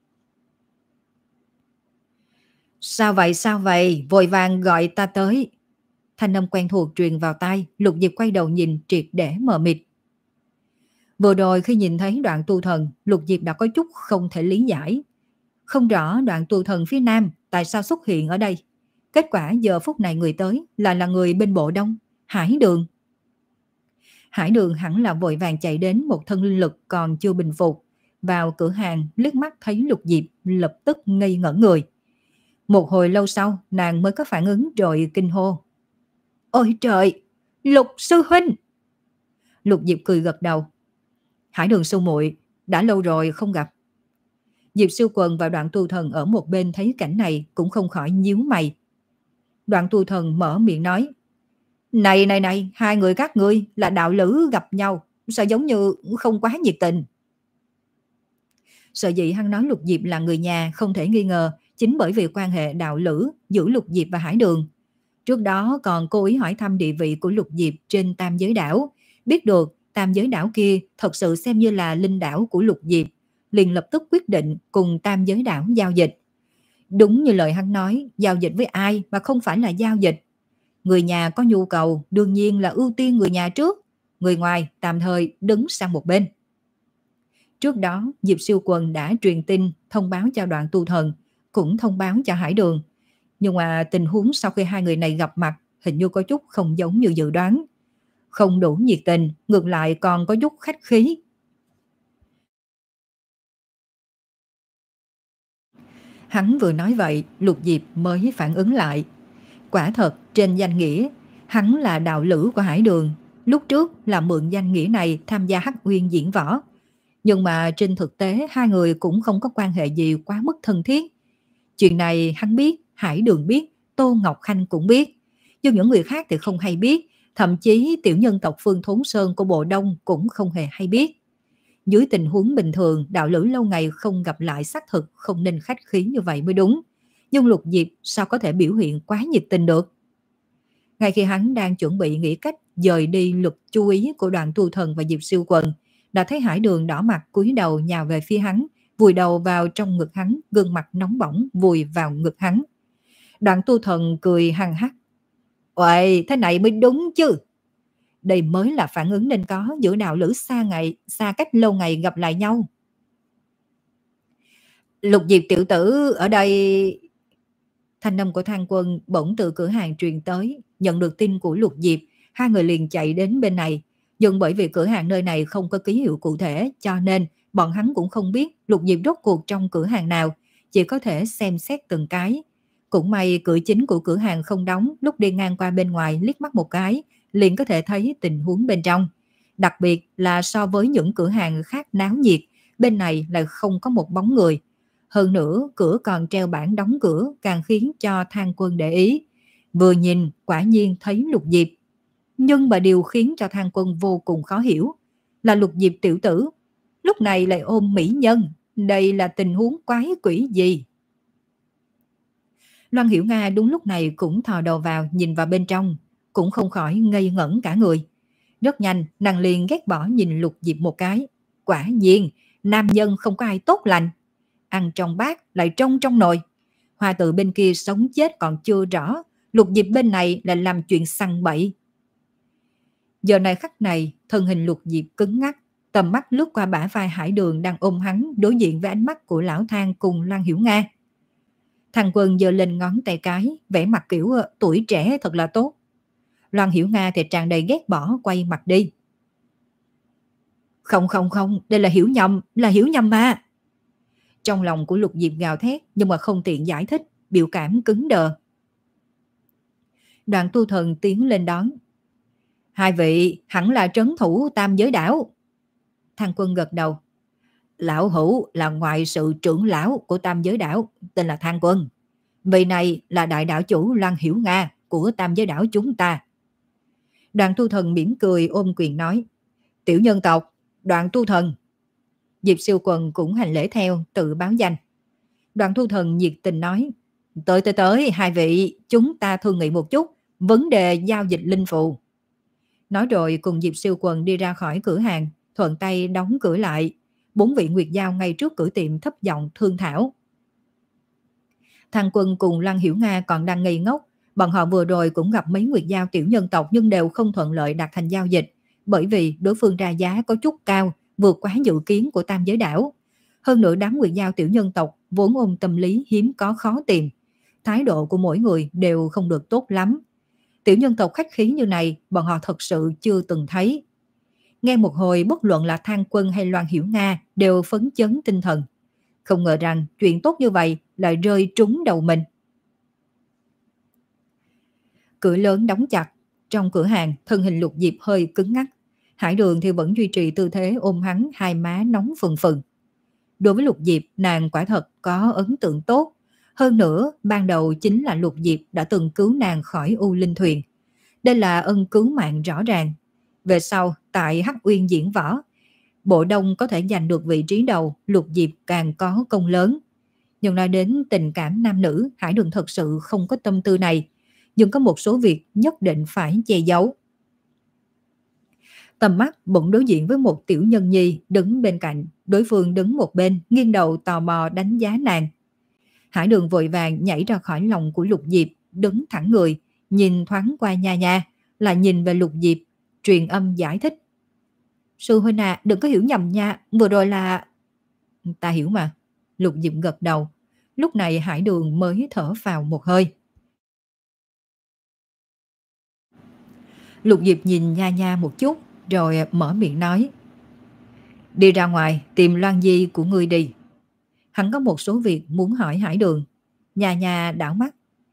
A: Sao vậy sao vậy, vội vàng gọi ta tới. Thanh âm quen thuộc truyền vào tai. Lục Diệp quay đầu nhìn triệt để mờ mịt. Vừa rồi khi nhìn thấy Đoạn Tu Thần, Lục Diệp đã có chút không thể lý giải. Không rõ Đoạn Tu Thần phía Nam tại sao xuất hiện ở đây. Kết quả giờ phút này người tới là là người bên bộ Đông, Hải Đường. Hải Đường hẳn là vội vàng chạy đến, một thân linh lực còn chưa bình phục. Vào cửa hàng liếc mắt thấy Lục Diệp lập tức ngây ngẩn người. Một hồi lâu sau nàng mới có phản ứng rồi kinh hô. Ôi trời, Lục sư huynh! Lục Diệp cười gật đầu. Hải Đường sư muội, đã lâu rồi không gặp. Diệp Siêu Quần và Đoạn Tu Thần ở một bên thấy cảnh này cũng không khỏi nhíu mày. Đoạn Tu Thần mở miệng nói, Này này này, hai người các ngươi là đạo lữ gặp nhau, sao giống như không quá nhiệt tình? Sợ dĩ hắn nói Lục Diệp là người nhà không thể nghi ngờ, chính bởi vì quan hệ đạo lữ giữa Lục Diệp và Hải Đường. Trước đó còn cố ý hỏi thăm địa vị của Lục Diệp trên Tam Giới đảo, biết được Tam Giới đảo kia thật sự xem như là linh đảo của Lục Diệp, liền lập tức quyết định cùng Tam Giới đảo giao dịch. Đúng như lời hắn nói, giao dịch với ai mà không phải là giao dịch. Người nhà có nhu cầu đương nhiên là ưu tiên người nhà trước, người ngoài tạm thời đứng sang một bên. Trước đó Diệp Siêu Quần đã truyền tin thông báo cho Đoạn Tu Thần, cũng thông báo cho Hải Đường. Nhưng mà tình huống sau khi hai người này gặp mặt hình như có chút không giống như dự đoán. Không đủ nhiệt tình, ngược lại còn có chút khách khí. Hắn vừa nói vậy, Lục Diệp mới phản ứng lại. Quả thật, trên danh nghĩa, hắn là đạo lữ của Hải Đường. Lúc trước là mượn danh nghĩa này tham gia Hắc Uyên diễn võ. Nhưng mà trên thực tế hai người cũng không có quan hệ gì quá mức thân thiết. Chuyện này hắn biết, Hải Đường biết, Tô Ngọc Khanh cũng biết. Nhưng những người khác thì không hay biết, thậm chí tiểu nhân tộc Phương Thốn Sơn của Bộ Đông cũng không hề hay biết. Dưới tình huống bình thường, đạo lữ lâu ngày không gặp lại xác thực không nên khách khí như vậy mới đúng. Nhưng Lục Diệp sao có thể biểu hiện quá nhiệt tình được? Ngay khi hắn đang chuẩn bị nghĩ cách dời đi lực chú ý của Đoàn Tu Thần và Diệp Siêu Quần, đã thấy Hải Đường đỏ mặt cúi đầu nhào về phía hắn, vùi đầu vào trong ngực hắn, gương mặt nóng bỏng vùi vào ngực hắn. Đoàn Tu Thần cười hằng hắc. Uầy, thế này mới đúng chứ. Đây mới là phản ứng nên có giữa đạo lữ xa ngày, xa cách lâu ngày gặp lại nhau. Lục Diệp tiểu tử ở đây. Thanh âm của Thang Quân bỗng từ cửa hàng truyền tới, nhận được tin của Lục Diệp, hai người liền chạy đến bên này. Nhưng bởi vì cửa hàng nơi này không có ký hiệu cụ thể, cho nên bọn hắn cũng không biết Lục Diệp rốt cuộc trong cửa hàng nào, chỉ có thể xem xét từng cái. Cũng may cửa chính của cửa hàng không đóng, lúc đi ngang qua bên ngoài liếc mắt một cái, liền có thể thấy tình huống bên trong. Đặc biệt là so với những cửa hàng khác náo nhiệt, bên này lại không có một bóng người. Hơn nữa, cửa còn treo bảng đóng cửa càng khiến cho Thang Quân để ý. Vừa nhìn, quả nhiên thấy Lục Diệp. Nhưng mà điều khiến cho Thang Quân vô cùng khó hiểu là Lục Diệp tiểu tử lúc này lại ôm mỹ nhân. Đây là tình huống quái quỷ gì? Loan Hiểu Nga đúng lúc này cũng thò đầu vào nhìn vào bên trong, cũng không khỏi ngây ngẩn cả người. Rất nhanh, nàng liền ghét bỏ nhìn Lục Diệp một cái. Quả nhiên, nam nhân không có ai tốt lành. Ăn trong bát lại trông trong nồi. Hoa Tự bên kia sống chết còn chưa rõ, Lục Diệp bên này lại làm chuyện săn bậy. Giờ này khắc này, thân hình Lục Diệp cứng ngắc, tầm mắt lướt qua bả vai Hải Đường đang ôm hắn, đối diện với ánh mắt của lão Thang cùng Loan Hiểu Nga. Thằng Quân giơ lên ngón tay cái, vẻ mặt kiểu tuổi trẻ thật là tốt. Loan Hiểu Nga thì tràn đầy ghét bỏ quay mặt đi. Không không không, đây là hiểu nhầm, là hiểu nhầm mà. Trong lòng của Lục Diệp gào thét nhưng mà không tiện giải thích, biểu cảm cứng đờ. Đoàn Tu Thần tiến lên đón. Hai vị hẳn là trấn thủ Tam Giới Đảo. Thằng Quân gật đầu. Lão hữu là ngoại sự trưởng lão của Tam Giới Đảo, tên là Thang Quân. Vị này là đại đạo chủ Loan Hiểu Nga của Tam Giới Đảo chúng ta. Đoàn Tu Thần mỉm cười ôm quyền nói. Tiểu nhân tộc, Đoàn Tu Thần. Diệp Siêu Quần cũng hành lễ theo, tự báo danh. Đoàn Tu Thần nhiệt tình nói. Tới tới tới, hai vị, chúng ta thương nghị một chút, vấn đề giao dịch linh phù. Nói rồi cùng Diệp Siêu Quần đi ra khỏi cửa hàng, thuận tay đóng cửa lại. Bốn vị nguyệt giao ngay trước cửa tiệm thấp giọng thương thảo. Thằng Quân cùng Lăng Hiểu Nga còn đang ngây ngốc. Bọn họ vừa rồi cũng gặp mấy nguyệt giao tiểu nhân tộc nhưng đều không thuận lợi đạt thành giao dịch. Bởi vì đối phương ra giá có chút cao, vượt quá dự kiến của Tam Giới Đảo. Hơn nữa đám nguyệt giao tiểu nhân tộc vốn ôm tâm lý hiếm có khó tìm. Thái độ của mỗi người đều không được tốt lắm. Tiểu nhân tộc khách khí như này, bọn họ thật sự chưa từng thấy. Nghe một hồi bất luận là Thang Quân hay Loan Hiểu Nga đều phấn chấn tinh thần. Không ngờ rằng chuyện tốt như vậy lại rơi trúng đầu mình. Cửa lớn đóng chặt. Trong cửa hàng, thân hình Lục Diệp hơi cứng ngắc. Hải Đường thì vẫn duy trì tư thế ôm hắn, hai má nóng phừng phừng. Đối với Lục Diệp, nàng quả thật có ấn tượng tốt. Hơn nữa, ban đầu chính là Lục Diệp đã từng cứu nàng khỏi U Linh Thuyền. Đây là ân cứu mạng rõ ràng. Về sau, tại Hắc Uyên diễn võ, Bộ Đông có thể giành được vị trí đầu, Lục Diệp càng có công lớn. Nhưng nói đến tình cảm nam nữ, Hải Đường thật sự không có tâm tư này. Nhưng có một số việc nhất định phải che giấu. Tầm mắt bỗng đối diện với một tiểu nhân nhi đứng bên cạnh, đối phương đứng một bên, nghiêng đầu tò mò đánh giá nàng. Hải Đường vội vàng nhảy ra khỏi lòng của Lục Diệp, đứng thẳng người, nhìn thoáng qua nha nha, là nhìn về Lục Diệp, truyền âm giải thích. Sư huynh à, đừng có hiểu nhầm nha, vừa rồi là... Ta hiểu mà. Lục Diệp gật đầu. Lúc này Hải Đường mới thở vào một hơi. Lục Diệp nhìn nha nha một chút, rồi mở miệng nói. Đi ra ngoài tìm Loan Di của ngươi đi. Hắn có một số việc muốn hỏi Hải Đường. Nha nha đảo mắt.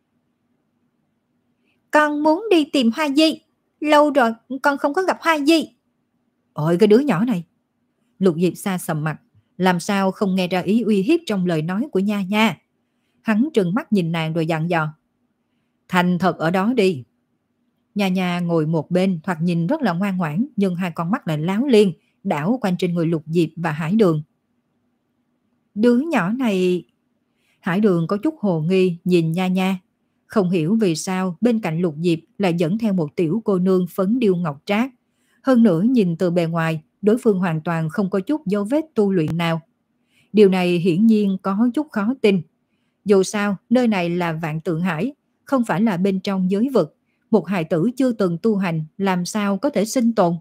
A: Con muốn đi tìm Hoa Di. Lâu rồi con không có gặp Hoa Di. Ôi cái đứa nhỏ này. Lục Diệp xa sầm mặt, làm sao không nghe ra ý uy hiếp trong lời nói của Nha Nha. Hắn trừng mắt nhìn nàng rồi dặn dò. Thành thật ở đó đi. Nha Nha ngồi một bên, thoạt nhìn rất là ngoan ngoãn, nhưng hai con mắt lại láo liên, đảo quanh trên người Lục Diệp và Hải Đường. Đứa nhỏ này... Hải Đường có chút hồ nghi nhìn Nha Nha, không hiểu vì sao bên cạnh Lục Diệp lại dẫn theo một tiểu cô nương phấn điêu ngọc trác. Hơn nữa nhìn từ bề ngoài, đối phương hoàn toàn không có chút dấu vết tu luyện nào. Điều này hiển nhiên có chút khó tin. Dù sao, nơi này là Vạn Tượng Hải, không phải là bên trong giới vực. Một hài tử chưa từng tu hành làm sao có thể sinh tồn?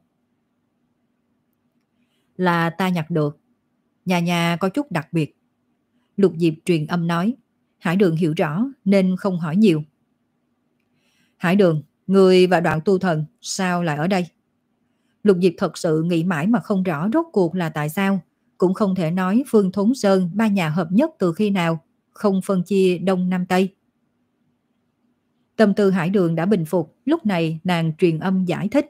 A: Là ta nhặt được. Nhà nhà có chút đặc biệt. Lục Diệp truyền âm nói. Hải Đường hiểu rõ nên không hỏi nhiều. Hải Đường, người và Đoạn Tu Thần sao lại ở đây? Lục Diệp thật sự nghĩ mãi mà không rõ rốt cuộc là tại sao. Cũng không thể nói Phương Thốn Sơn ba nhà hợp nhất từ khi nào, không phân chia Đông Nam Tây. Tâm tư Hải Đường đã bình phục, lúc này nàng truyền âm giải thích.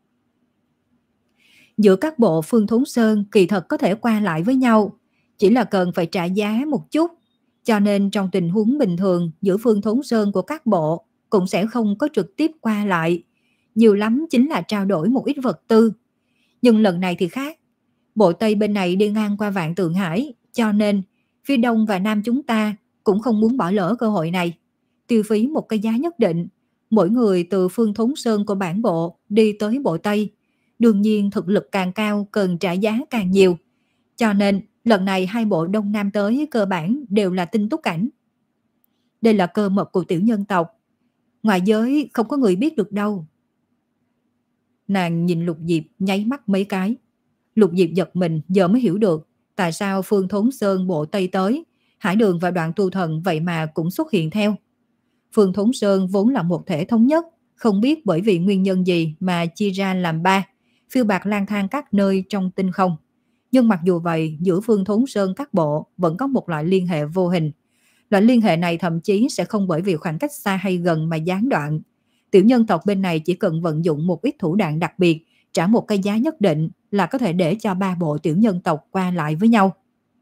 A: Giữa các bộ Phương Thốn Sơn kỳ thật có thể qua lại với nhau, chỉ là cần phải trả giá một chút, cho nên trong tình huống bình thường giữa Phương Thốn Sơn của các bộ cũng sẽ không có trực tiếp qua lại, nhiều lắm chính là trao đổi một ít vật tư. Nhưng lần này thì khác, bộ Tây bên này đi ngang qua Vạn Tượng Hải, cho nên phía Đông và Nam chúng ta cũng không muốn bỏ lỡ cơ hội này. Tiêu phí một cái giá nhất định, mỗi người từ Phương Thốn Sơn của bản bộ đi tới bộ Tây, đương nhiên thực lực càng cao cần trả giá càng nhiều. Cho nên lần này hai bộ Đông Nam tới cơ bản đều là tinh túc cảnh. Đây là cơ mật của tiểu nhân tộc, ngoài giới không có người biết được đâu. Nàng nhìn Lục Diệp nháy mắt mấy cái. Lục Diệp giật mình giờ mới hiểu được tại sao Phương Thốn Sơn bộ Tây tới, Hải Đường và Đoạn Tu Thần vậy mà cũng xuất hiện theo. Phương Thốn Sơn vốn là một thể thống nhất, không biết bởi vì nguyên nhân gì mà chia ra làm ba, phiêu bạt lang thang các nơi trong tinh không. Nhưng mặc dù vậy, giữa Phương Thốn Sơn các bộ vẫn có một loại liên hệ vô hình. Loại liên hệ này thậm chí sẽ không bởi vì khoảng cách xa hay gần mà gián đoạn. Tiểu nhân tộc bên này chỉ cần vận dụng một ít thủ đoạn đặc biệt, trả một cái giá nhất định là có thể để cho ba bộ tiểu nhân tộc qua lại với nhau.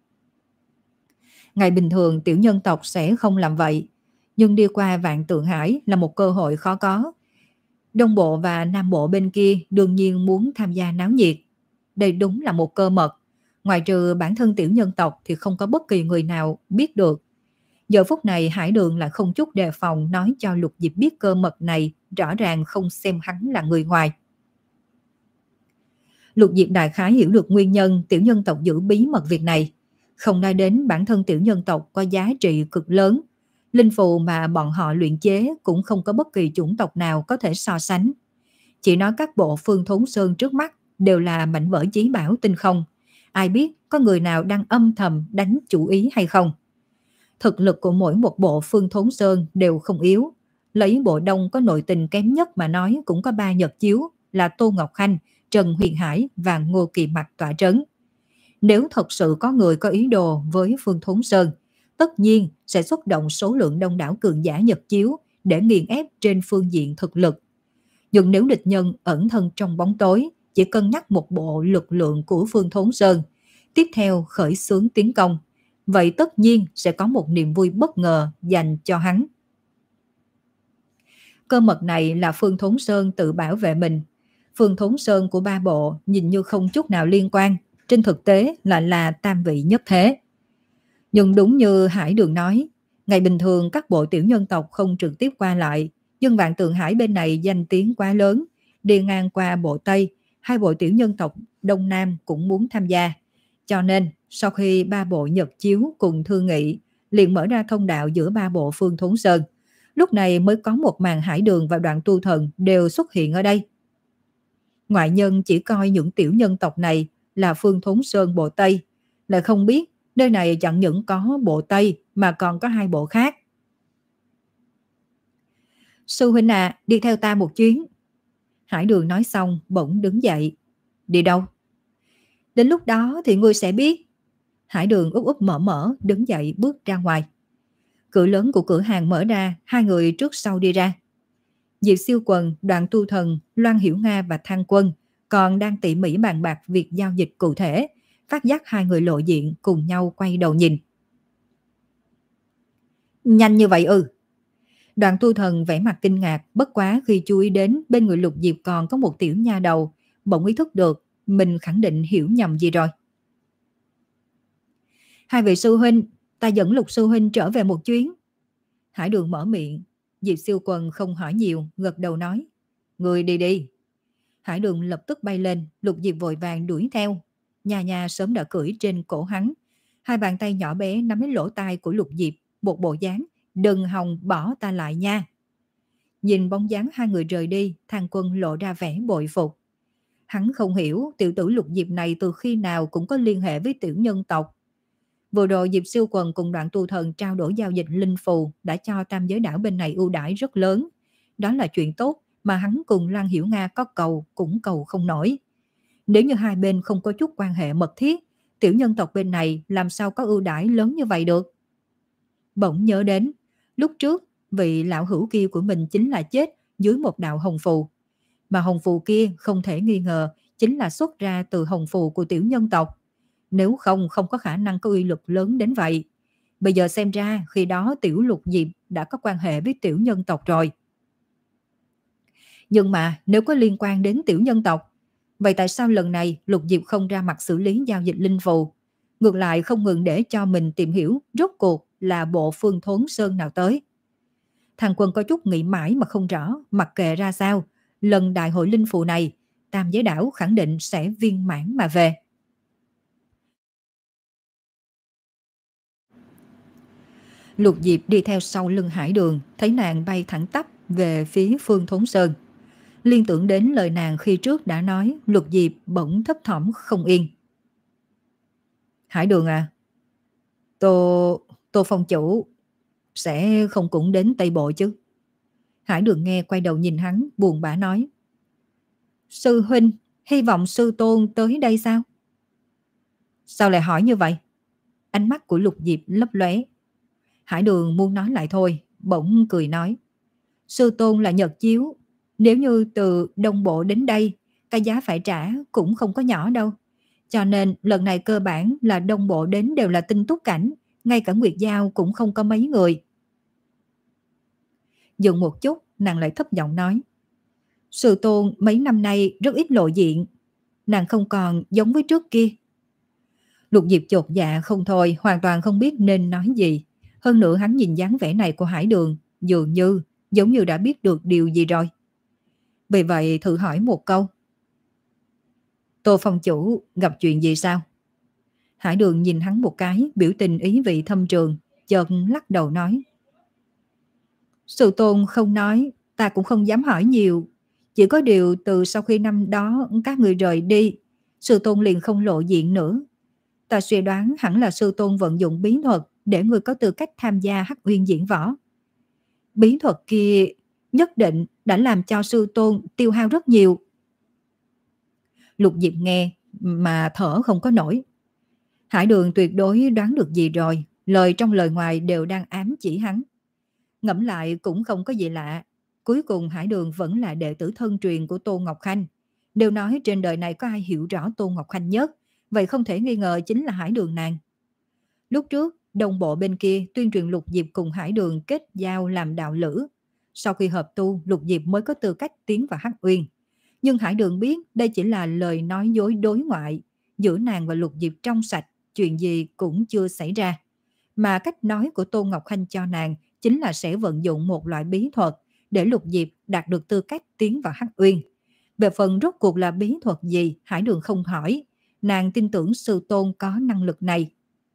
A: Ngày bình thường tiểu nhân tộc sẽ không làm vậy, nhưng đi qua Vạn Tượng Hải là một cơ hội khó có. Đông bộ và Nam bộ bên kia đương nhiên muốn tham gia náo nhiệt. Đây đúng là một cơ mật, ngoài trừ bản thân tiểu nhân tộc thì không có bất kỳ người nào biết được. Giờ phút này Hải Đường lại không chút đề phòng nói cho Lục Diệp biết cơ mật này, rõ ràng không xem hắn là người ngoài. Lục Diệp đại khái hiểu được nguyên nhân tiểu nhân tộc giữ bí mật việc này. Không nói đến bản thân tiểu nhân tộc có giá trị cực lớn, linh phù mà bọn họ luyện chế cũng không có bất kỳ chủng tộc nào có thể so sánh. Chỉ nói các bộ Phương Thốn Sơn trước mắt đều là mảnh vỡ chí bảo tinh không. Ai biết có người nào đang âm thầm đánh chủ ý hay không. Thực lực của mỗi một bộ Phương Thốn Sơn đều không yếu. Lấy bộ Đông có nội tình kém nhất mà nói cũng có ba nhật chiếu là Tô Ngọc Khanh, Trần Huyền Hải và Ngô Kỳ Mặc tỏa trấn. Nếu thật sự có người có ý đồ với Phương Thốn Sơn, tất nhiên sẽ xuất động số lượng đông đảo cường giả nhật chiếu để nghiền ép trên phương diện thực lực. Nhưng nếu địch nhân ẩn thân trong bóng tối, chỉ cân nhắc một bộ lực lượng của Phương Thốn Sơn, tiếp theo khởi xướng tiến công, vậy tất nhiên sẽ có một niềm vui bất ngờ dành cho hắn. Cơ mật này là Phương Thốn Sơn tự bảo vệ mình. Phương Thốn Sơn của ba bộ nhìn như không chút nào liên quan, trên thực tế lại là tam vị nhất thế. Nhưng đúng như Hải Đường nói, ngày bình thường các bộ tiểu nhân tộc không trực tiếp qua lại, nhưng Vạn Tượng Hải bên này danh tiếng quá lớn, đi ngang qua bộ Tây, hai bộ tiểu nhân tộc Đông Nam cũng muốn tham gia. Cho nên, sau khi ba bộ nhật chiếu cùng thương nghị, liền mở ra thông đạo giữa ba bộ Phương Thốn Sơn. Lúc này mới có một màn Hải Đường và Đoạn Tu Thần đều xuất hiện ở đây. Ngoại nhân chỉ coi những tiểu nhân tộc này là Phương Thốn Sơn bộ Tây, lại không biết nơi này chẳng những có bộ Tây mà còn có hai bộ khác. Sư huynh à, đi theo ta một chuyến. Hải Đường nói xong bỗng đứng dậy. Đi đâu? Đến lúc đó thì ngươi sẽ biết. Hải Đường úp úp mở mở đứng dậy bước ra ngoài. Cửa lớn của cửa hàng mở ra, hai người trước sau đi ra. Diệp Siêu Quần, Đoạn Tu Thần, Loan Hiểu Nga và Thang Quân còn đang tỉ mỉ bàn bạc việc giao dịch cụ thể. phát giác hai người lộ diện, cùng nhau quay đầu nhìn. Nhanh như vậy ư? Đoạn Tu Thần vẻ mặt kinh ngạc, bất quá khi chú ý đến bên người Lục Diệp còn có một tiểu nha đầu, bỗng ý thức được mình khẳng định hiểu nhầm gì rồi. Hai vị sư huynh, ta dẫn Lục sư huynh trở về một chuyến. Hải Đường mở miệng, Diệp Siêu Quần không hỏi nhiều, gật đầu nói, người đi đi. Hải Đường lập tức bay lên, Lục Diệp vội vàng đuổi theo. Nha Nha sớm đã cưỡi trên cổ hắn, hai bàn tay nhỏ bé nắm lấy lỗ tai của Lục Diệp, một bộ dáng, đừng hòng bỏ ta lại nha. Nhìn bóng dáng hai người rời đi, Thang Quân lộ ra vẻ bội phục. Hắn không hiểu tiểu tử Lục Diệp này từ khi nào cũng có liên hệ với tiểu nhân tộc. Vừa rồi Diệp Siêu Quần cùng Đoạn Tu Thần trao đổi giao dịch linh phù đã cho tam giới đảo bên này ưu đãi rất lớn. Đó là chuyện tốt mà hắn cùng Lan Hiểu Nga có cầu cũng cầu không nổi. Nếu như hai bên không có chút quan hệ mật thiết, tiểu nhân tộc bên này làm sao có ưu đãi lớn như vậy được. Bỗng nhớ đến, lúc trước vị lão hữu kia của mình chính là chết dưới một đạo hồng phù. Mà hồng phù kia không thể nghi ngờ chính là xuất ra từ hồng phù của tiểu nhân tộc. Nếu không, không có khả năng có uy lực lớn đến vậy. Bây giờ xem ra khi đó tiểu Lục Diệp đã có quan hệ với tiểu nhân tộc rồi. Nhưng mà nếu có liên quan đến tiểu nhân tộc, vậy tại sao lần này Lục Diệp không ra mặt xử lý giao dịch linh phù, ngược lại không ngừng để cho mình tìm hiểu rốt cuộc là bộ Phương Thốn Sơn nào tới? Thằng Quân có chút nghĩ mãi mà không rõ, mặc kệ ra sao, lần đại hội linh phù này, tam giới đảo khẳng định sẽ viên mãn mà về. Lục Diệp đi theo sau lưng Hải Đường, thấy nàng bay thẳng tắp về phía Phương Thốn Sơn. Liên tưởng đến lời nàng khi trước đã nói, Lục Diệp bỗng thấp thỏm không yên. Hải Đường à, Tô, Tô Phong chủ sẽ không cũng đến Tây Bộ chứ? Hải Đường nghe quay đầu nhìn hắn, buồn bã nói. Sư huynh, hy vọng sư tôn tới đây sao? Sao lại hỏi như vậy? Ánh mắt của Lục Diệp lấp lóe. Hải Đường muốn nói lại thôi, bỗng cười nói. Sư tôn là Nhật Chiếu, nếu như từ Đông Bộ đến đây, cái giá phải trả cũng không có nhỏ đâu. Cho nên lần này cơ bản là Đông Bộ đến đều là tinh túc cảnh, ngay cả Nguyệt Giao cũng không có mấy người. Dừng một chút, nàng lại thấp giọng nói. Sư tôn mấy năm nay rất ít lộ diện, nàng không còn giống với trước kia. Lục Diệp chột dạ không thôi, hoàn toàn không biết nên nói gì. Hơn nữa hắn nhìn dáng vẻ này của Hải Đường, dường như, giống như đã biết được điều gì rồi. Vì vậy thử hỏi một câu. Tô Phong chủ gặp chuyện gì sao? Hải Đường nhìn hắn một cái, biểu tình ý vị thâm trường, chợt lắc đầu nói. Sư tôn không nói, ta cũng không dám hỏi nhiều. Chỉ có điều từ sau khi năm đó các người rời đi, sư tôn liền không lộ diện nữa. Ta suy đoán hẳn là sư tôn vận dụng bí thuật để người có tư cách tham gia Hắc Uyên diễn võ. Bí thuật kia nhất định đã làm cho sư tôn tiêu hao rất nhiều. Lục Diệp nghe mà thở không có nổi. Hải Đường tuyệt đối đoán được gì rồi, lời trong lời ngoài đều đang ám chỉ hắn. Ngẫm lại cũng không có gì lạ. Cuối cùng Hải Đường vẫn là đệ tử thân truyền của Tô Ngọc Khanh. Đều nói trên đời này có ai hiểu rõ Tô Ngọc Khanh nhất, vậy không thể nghi ngờ chính là Hải Đường nàng. Lúc trước, Đông Bộ bên kia tuyên truyền Lục Diệp cùng Hải Đường kết giao làm đạo lữ. Sau khi hợp tu, Lục Diệp mới có tư cách tiến vào Hắc Uyên. Nhưng Hải Đường biết đây chỉ là lời nói dối đối ngoại. Giữa nàng và Lục Diệp trong sạch, chuyện gì cũng chưa xảy ra. Mà cách nói của Tô Ngọc Khanh cho nàng chính là sẽ vận dụng một loại bí thuật để Lục Diệp đạt được tư cách tiến vào Hắc Uyên. Về phần rốt cuộc là bí thuật gì, Hải Đường không hỏi. Nàng tin tưởng sư tôn có năng lực này.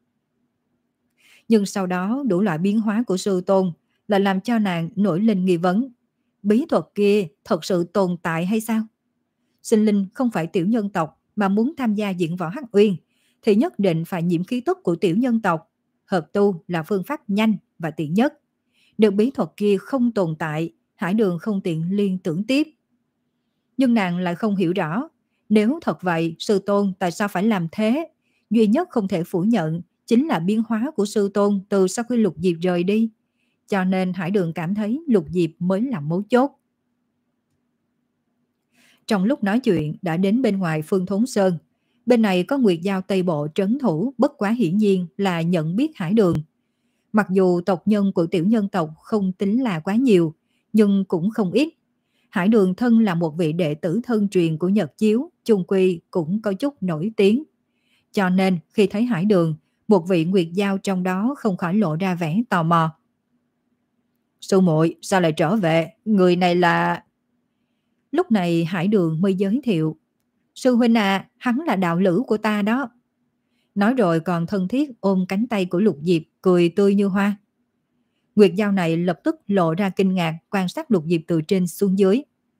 A: Nhưng sau đó đủ loại biến hóa của sư tôn là làm cho nàng nổi lên nghi vấn. Bí thuật kia thật sự tồn tại hay sao? Sinh linh không phải tiểu nhân tộc mà muốn tham gia diễn võ Hắc Uyên thì nhất định phải nhiễm khí tức của tiểu nhân tộc. Hợp tu là phương pháp nhanh và tiện nhất. Nếu bí thuật kia không tồn tại, Hải Đường không tiện liên tưởng tiếp. Nhưng nàng lại không hiểu rõ. Nếu thật vậy, sư tôn tại sao phải làm thế? Duy nhất không thể phủ nhận chính là biến hóa của sư tôn từ sau khi Lục Diệp rời đi. Cho nên Hải Đường cảm thấy Lục Diệp mới là mấu chốt. Trong lúc nói chuyện đã đến bên ngoài Phương Thốn Sơn. Bên này có Nguyệt Giao Tây Bộ trấn thủ, bất quá hiển nhiên là nhận biết Hải Đường. Mặc dù tộc nhân của tiểu nhân tộc không tính là quá nhiều, nhưng cũng không ít. Hải Đường thân là một vị đệ tử thân truyền của Nhật Chiếu, chung quy cũng có chút nổi tiếng. Cho nên khi thấy Hải Đường, một vị Nguyệt Giao trong đó không khỏi lộ ra vẻ tò mò. Sư muội, sao lại trở về? Người này là... Lúc này Hải Đường mới giới thiệu. Sư huynh à, hắn là đạo lữ của ta đó. Nói rồi còn thân thiết ôm cánh tay của Lục Diệp, cười tươi như hoa. Nguyệt Giao này lập tức lộ ra kinh ngạc, quan sát Lục Diệp từ trên xuống dưới.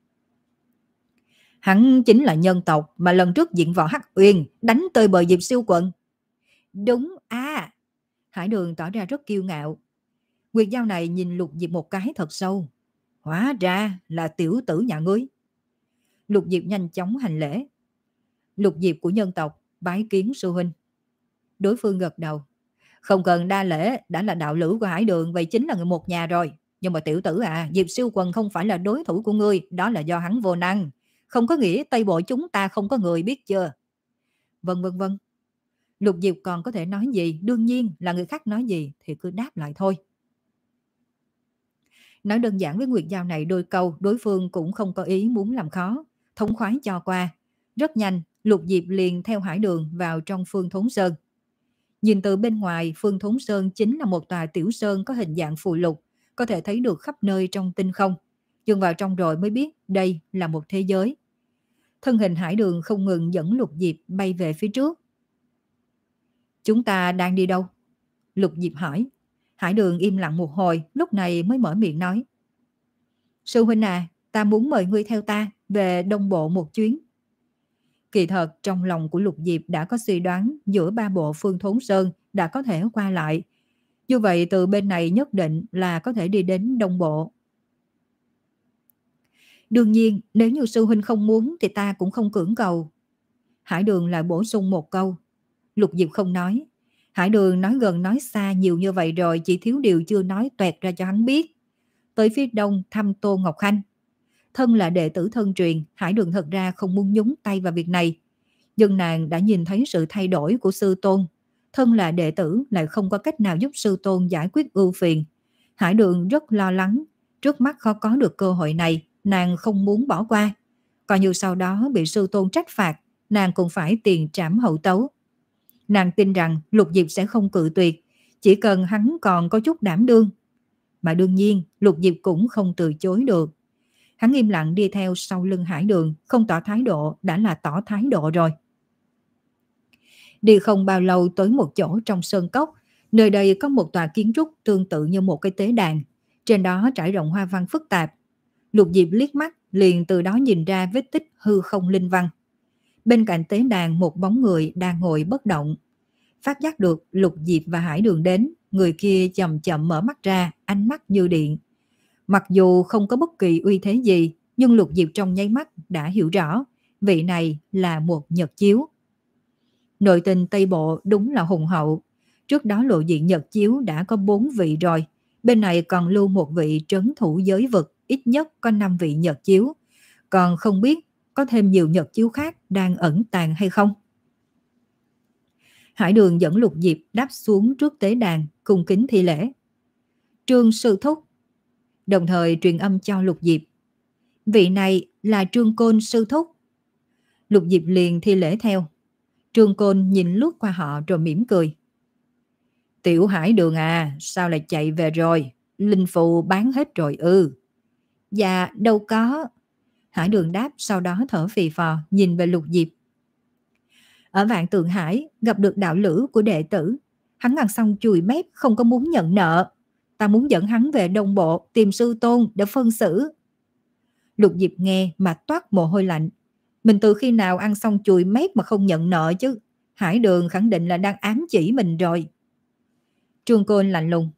A: Hắn chính là nhân tộc mà lần trước diện võ Hắc Uyên đánh tơi bời Diệp Siêu quận. Đúng à. Hải Đường tỏ ra rất kiêu ngạo. Nguyệt Giao này nhìn Lục Diệp một cái thật sâu. Hóa ra là tiểu tử nhà ngươi. Lục Diệp nhanh chóng hành lễ. Lục Diệp của nhân tộc, bái kiến sư huynh. Đối phương gật đầu. Không cần đa lễ, đã là đạo lữ của Hải Đường, vậy chính là người một nhà rồi. Nhưng mà tiểu tử à, Diệp Siêu quần không phải là đối thủ của ngươi, đó là do hắn vô năng. Không có nghĩa Tây Bộ chúng ta không có người, biết chưa? Vâng vâng vâng. Lục Diệp còn có thể nói gì? Đương nhiên là người khác nói gì thì cứ đáp lại thôi. Nói đơn giản với Nguyệt Giao này đôi câu, đối phương cũng không có ý muốn làm khó, thống khoái cho qua. Rất nhanh, Lục Diệp liền theo Hải Đường vào trong Phương Thốn Sơn. Nhìn từ bên ngoài, Phương Thốn Sơn chính là một tòa tiểu sơn có hình dạng phù lục, có thể thấy được khắp nơi trong tinh không. Nhưng vào trong rồi mới biết đây là một thế giới. Thân hình Hải Đường không ngừng dẫn Lục Diệp bay về phía trước. Chúng ta đang đi đâu? Lục Diệp hỏi. Hải Đường im lặng một hồi, lúc này mới mở miệng nói. Sư huynh à, ta muốn mời ngươi theo ta về Đông Bộ một chuyến. Kỳ thật trong lòng của Lục Diệp đã có suy đoán giữa ba bộ Phương Thốn Sơn đã có thể qua lại. Như vậy từ bên này nhất định là có thể đi đến Đông Bộ. Đương nhiên nếu như sư huynh không muốn thì ta cũng không cưỡng cầu. Hải Đường lại bổ sung một câu. Lục Diệp không nói. Hải Đường nói gần nói xa nhiều như vậy rồi, chỉ thiếu điều chưa nói toẹt ra cho hắn biết. Tới phía đông thăm Tô Ngọc Khanh. Thân là đệ tử thân truyền, Hải Đường thật ra không muốn nhúng tay vào việc này. Nhưng nàng đã nhìn thấy sự thay đổi của sư tôn. Thân là đệ tử lại không có cách nào giúp sư tôn giải quyết ưu phiền. Hải Đường rất lo lắng. Trước mắt khó có được cơ hội này, nàng không muốn bỏ qua. Coi như sau đó bị sư tôn trách phạt, nàng cũng phải tiền trảm hậu tấu. Nàng tin rằng Lục Diệp sẽ không cự tuyệt, chỉ cần hắn còn có chút đảm đương. Mà đương nhiên Lục Diệp cũng không từ chối được. Hắn im lặng đi theo sau lưng Hải Đường, không tỏ thái độ đã là tỏ thái độ rồi. Đi không bao lâu tới một chỗ trong sơn cốc, nơi đây có một tòa kiến trúc tương tự như một cái tế đàn, trên đó trải rộng hoa văn phức tạp. Lục Diệp liếc mắt liền từ đó nhìn ra vết tích hư không linh văn. Bên cạnh tế đàn một bóng người đang ngồi bất động. Phát giác được Lục Diệp và Hải Đường đến, người kia chậm chậm mở mắt ra, ánh mắt như điện. Mặc dù không có bất kỳ uy thế gì, nhưng Lục Diệp trong nháy mắt đã hiểu rõ, vị này là một Nhật Chiếu. Nội tình Tây Bộ đúng là hùng hậu. Trước đó lộ diện Nhật Chiếu đã có bốn vị rồi, bên này còn lưu một vị trấn thủ giới vực, ít nhất có năm vị Nhật Chiếu. Còn không biết có thêm nhiều Nhật Chiếu khác đang ẩn tàng hay không. Hải Đường dẫn Lục Diệp đáp xuống trước tế đàn, cung kính thi lễ. Trương sư thúc. Đồng thời truyền âm cho Lục Diệp. Vị này là Trương Côn sư thúc. Lục Diệp liền thi lễ theo. Trương Côn nhìn lướt qua họ rồi mỉm cười. Tiểu Hải Đường à, sao lại chạy về rồi? Linh phù bán hết rồi ư? Ừ. Dạ đâu có. Hải Đường đáp, sau đó thở phì phò nhìn về Lục Diệp. Ở Vạn Tượng Hải gặp được đạo lữ của đệ tử. Hắn ăn xong chùi mép không có muốn nhận nợ. Ta muốn dẫn hắn về Đông Bộ tìm sư tôn để phân xử. Lục Diệp nghe mà toát mồ hôi lạnh. Mình từ khi nào ăn xong chùi mép mà không nhận nợ chứ? Hải Đường khẳng định là đang ám chỉ mình rồi. Trương Côn lạnh lùng.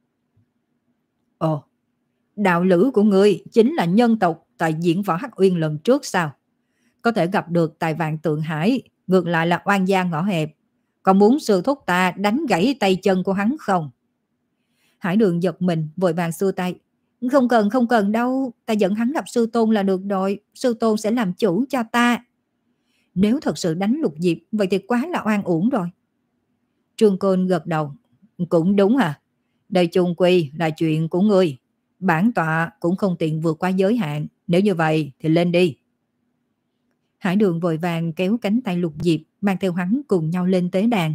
A: Ồ, đạo lữ của ngươi chính là nhân tộc tại diễn võ Hắc Uyên lần trước sao? Có thể gặp được tại Vạn Tượng Hải, ngược lại là oan gia ngõ hẹp. Còn muốn sư thúc ta đánh gãy tay chân của hắn không? Hải Đường giật mình vội vàng xua tay. Không cần không cần đâu, ta dẫn hắn gặp sư tôn là được rồi, sư tôn sẽ làm chủ cho ta. Nếu thật sự đánh Lục Diệp, vậy thì quá là oan uổng rồi. Trương Côn gật đầu. Cũng đúng à. Đây chung quy là chuyện của ngươi. Bản tọa cũng không tiện vượt qua giới hạn. Nếu như vậy thì lên đi. Hải Đường vội vàng kéo cánh tay Lục Diệp, mang theo hắn cùng nhau lên tế đàn.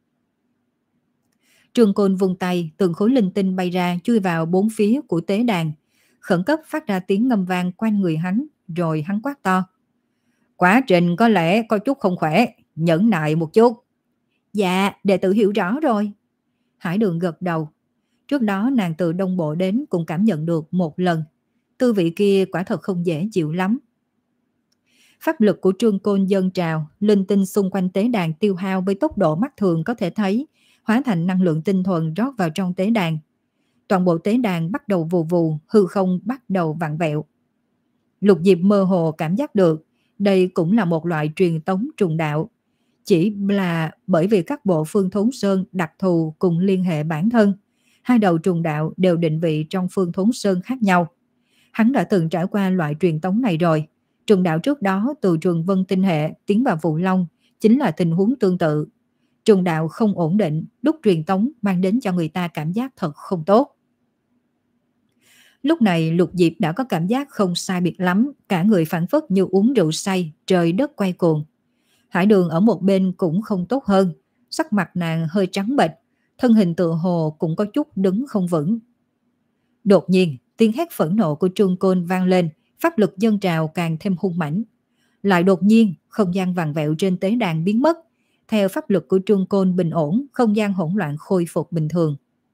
A: Trương Côn vung tay, từng khối linh tinh bay ra chui vào bốn phía của tế đàn, khẩn cấp phát ra tiếng ngâm vang quanh người hắn, rồi hắn quát to. Quá trình có lẽ có chút không khỏe, nhẫn nại một chút. Dạ, đệ tử hiểu rõ rồi. Hải Đường gật đầu. Trước đó nàng từ Đông Bộ đến cũng cảm nhận được một lần. Tư vị kia quả thật không dễ chịu lắm. Pháp lực của Trương Côn dâng trào, linh tinh xung quanh tế đàn tiêu hao với tốc độ mắt thường có thể thấy, hóa thành năng lượng tinh thuần rót vào trong tế đàn. Toàn bộ tế đàn bắt đầu vù vù, hư không bắt đầu vặn vẹo. Lục Diệp mơ hồ cảm giác được, đây cũng là một loại truyền tống trùng đạo. Chỉ là bởi vì các bộ Phương Thốn Sơn đặc thù cùng liên hệ bản thân, hai đầu trùng đạo đều định vị trong Phương Thốn Sơn khác nhau. Hắn đã từng trải qua loại truyền tống này rồi. Trùng đạo trước đó từ Trường Vân Tinh Hệ tiến vào Vụ Long chính là tình huống tương tự. Trùng đạo không ổn định, lúc truyền tống mang đến cho người ta cảm giác thật không tốt. Lúc này Lục Diệp đã có cảm giác không sai biệt lắm, cả người phảng phất như uống rượu say, trời đất quay cuồng. Hải Đường ở một bên cũng không tốt hơn, sắc mặt nàng hơi trắng bệch, thân hình tựa hồ cũng có chút đứng không vững. Đột nhiên, tiếng hét phẫn nộ của Trương Côn vang lên, pháp lực dâng trào càng thêm hung mãnh. Lại đột nhiên, không gian vặn vẹo trên tế đàn biến mất. Theo pháp lực của Trương Côn bình ổn, không gian hỗn loạn khôi phục bình thường.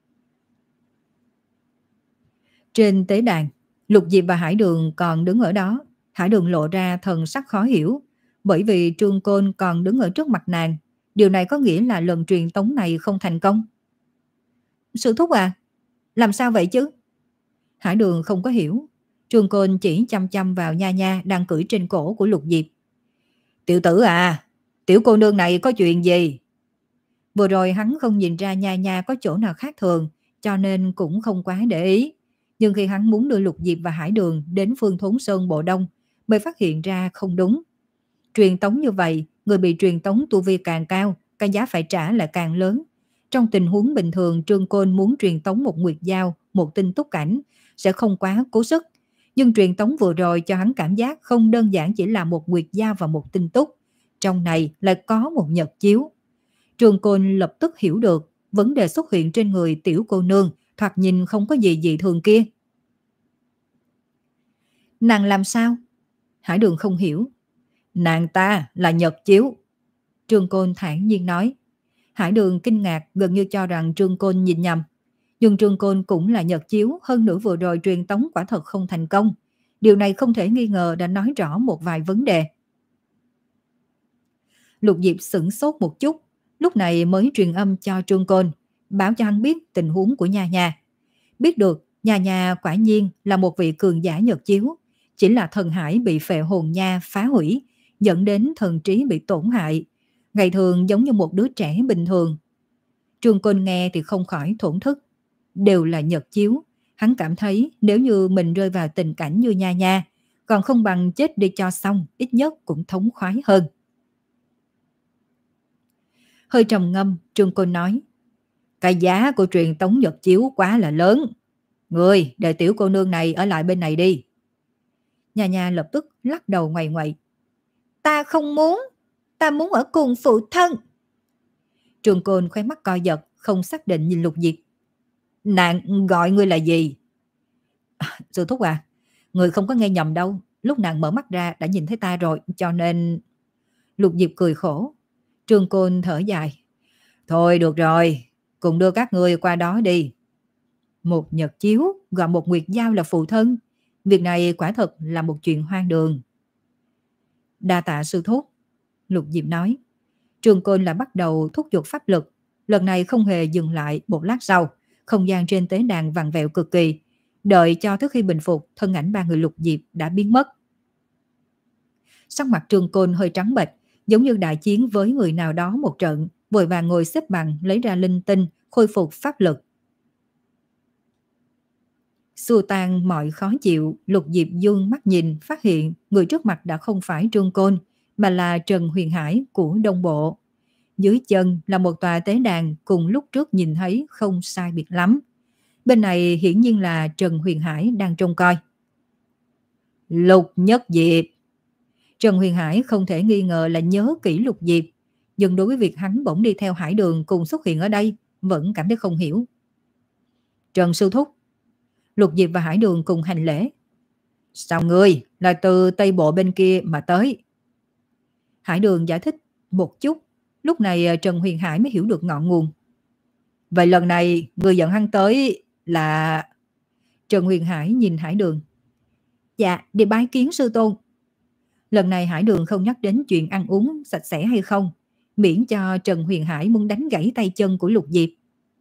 A: Trên tế đàn, Lục Diệp và Hải Đường còn đứng ở đó. Hải Đường lộ ra thần sắc khó hiểu, bởi vì Trương Côn còn đứng ở trước mặt nàng. Điều này có nghĩa là lần truyền tống này không thành công. Sư thúc à, làm sao vậy chứ? Hải Đường không có hiểu. Trương Côn chỉ chăm chăm vào Nha Nha đang cưỡi trên cổ của Lục Diệp. Tiểu tử à, tiểu cô nương này có chuyện gì? Vừa rồi hắn không nhìn ra Nha Nha có chỗ nào khác thường, cho nên cũng không quá để ý. Nhưng khi hắn muốn đưa Lục Diệp và Hải Đường đến Phương Thốn Sơn Bộ Đông, mới phát hiện ra không đúng. Truyền tống như vậy, người bị truyền tống tu vi càng cao, cái giá phải trả lại càng lớn. Trong tình huống bình thường, Trương Côn muốn truyền tống một nguyệt giao, một tinh túc cảnh, sẽ không quá cố sức. Nhưng truyền tống vừa rồi cho hắn cảm giác không đơn giản chỉ là một nguyệt giao và một tinh túc. Trong này lại có một nhật chiếu. Trương Côn lập tức hiểu được vấn đề xuất hiện trên người tiểu cô nương, thoạt nhìn không có gì dị thường kia. Nàng làm sao? Hải Đường không hiểu. Nàng ta là nhật chiếu. Trương Côn thản nhiên nói. Hải Đường kinh ngạc, gần như cho rằng Trương Côn nhìn nhầm. Nhưng Trương Côn cũng là nhật chiếu, hơn nữa vừa rồi truyền tống quả thật không thành công. Điều này không thể nghi ngờ đã nói rõ một vài vấn đề. Lục Diệp sửng sốt một chút, lúc này mới truyền âm cho Trương Côn, báo cho hắn biết tình huống của Nha Nha. Biết được Nha Nha quả nhiên là một vị cường giả nhật chiếu, chỉ là thần hải bị phệ hồn nha phá hủy, dẫn đến thần trí bị tổn hại, ngày thường giống như một đứa trẻ bình thường. Trương Côn nghe thì không khỏi thổn thức. Đều là nhật chiếu, hắn cảm thấy nếu như mình rơi vào tình cảnh như Nha Nha, còn không bằng chết đi cho xong, ít nhất cũng thống khoái hơn. Hơi trầm ngâm, Trương Côn nói, cái giá của truyền tống nhật chiếu quá là lớn. Người, để tiểu cô nương này ở lại bên này đi. Nha Nha lập tức lắc đầu ngoầy ngoậy. Ta không muốn, ta muốn ở cùng phụ thân. Trương Côn khóe mắt co giật, không xác định nhìn Lục Diệp. Nàng gọi ngươi là gì? À, sư thúc à, người không có nghe nhầm đâu. Lúc nàng mở mắt ra đã nhìn thấy ta rồi, cho nên... Lục Diệp cười khổ. Trương Côn thở dài. Thôi được rồi, cùng đưa các ngươi qua đó đi. Một nhật chiếu gọi một nguyệt giao là phụ thân. Việc này quả thật là một chuyện hoang đường. Đa tạ sư thúc, Lục Diệp nói. Trương Côn là bắt đầu thúc giục pháp lực. Lần này không hề dừng lại. Một lát sau, không gian trên tế đàn vặn vẹo cực kỳ. Đợi cho tới khi bình phục, thân ảnh ba người Lục Diệp đã biến mất. Sắc mặt Trương Côn hơi trắng bệch, giống như đại chiến với người nào đó một trận, vội vàng ngồi xếp bằng lấy ra linh tinh, khôi phục pháp lực. Xua tan mọi khó chịu, Lục Diệp dương mắt nhìn, phát hiện người trước mặt đã không phải Trương Côn, mà là Trần Huyền Hải của Đông Bộ. Dưới chân là một tòa tế đàn cùng lúc trước nhìn thấy không sai biệt lắm. Bên này hiển nhiên là Trần Huyền Hải đang trông coi. Lục Nhất Diệp. Trần Huyền Hải không thể nghi ngờ là nhớ kỹ Lục Diệp, nhưng đối với việc hắn bỗng đi theo Hải Đường cùng xuất hiện ở đây vẫn cảm thấy không hiểu. Trần sư thúc. Lục Diệp và Hải Đường cùng hành lễ. Sao ngươi là từ Tây Bộ bên kia mà tới? Hải Đường giải thích một chút, lúc này Trần Huyền Hải mới hiểu được ngọn nguồn. Vậy lần này ngươi dẫn hắn tới là... Trần Huyền Hải nhìn Hải Đường. Dạ, đi bái kiến sư tôn. Lần này Hải Đường không nhắc đến chuyện ăn uống sạch sẽ hay không, miễn cho Trần Huyền Hải muốn đánh gãy tay chân của Lục Diệp.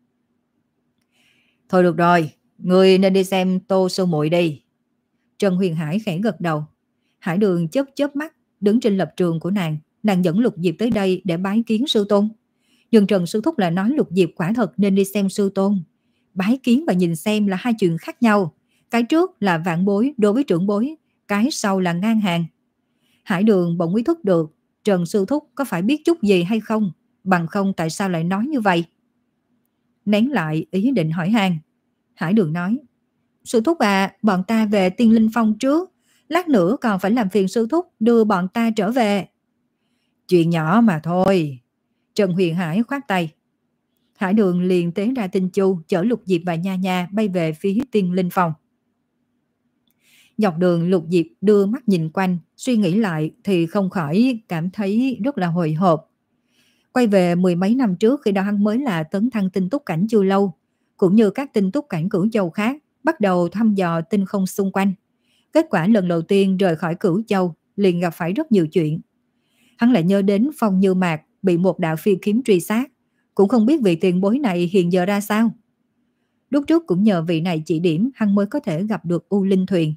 A: Thôi được rồi, ngươi nên đi xem Tô sư muội đi. Trần Huyền Hải khẽ gật đầu. Hải Đường chớp chớp mắt, đứng trên lập trường của nàng. Nàng dẫn Lục Diệp tới đây để bái kiến sư tôn. Nhưng Trần sư thúc lại nói Lục Diệp quả thật nên đi xem sư tôn. Bái kiến và nhìn xem là hai chuyện khác nhau. Cái trước là vạn bối đối với trưởng bối, cái sau là ngang hàng. Hải Đường bỗng ý thức được Trần sư thúc có phải biết chút gì hay không, bằng không tại sao lại nói như vậy. Nén lại ý định hỏi han, Hải Đường nói: Sư thúc à, bọn ta về Tiên Linh Phong trước, lát nữa còn phải làm phiền sư thúc đưa bọn ta trở về. Chuyện nhỏ mà thôi. Trần Huyền Hải khoát tay. Hải Đường liền tế ra tinh chu chở Lục Diệp và Nha Nha bay về phía Tiên Linh Phong. Dọc đường Lục Diệp đưa mắt nhìn quanh, suy nghĩ lại thì không khỏi cảm thấy rất là hồi hộp. Quay về mười mấy năm trước khi đó hắn mới là tấn thăng tinh túc cảnh chưa lâu, cũng như các tinh túc cảnh Cửu Châu khác, bắt đầu thăm dò tinh không xung quanh. Kết quả lần đầu tiên rời khỏi Cửu Châu liền gặp phải rất nhiều chuyện. Hắn lại nhớ đến Phong Như Mạc bị một đạo phi kiếm truy sát, cũng không biết vị tiền bối này hiện giờ ra sao. Lúc trước cũng nhờ vị này chỉ điểm hắn mới có thể gặp được U Linh Thuyền.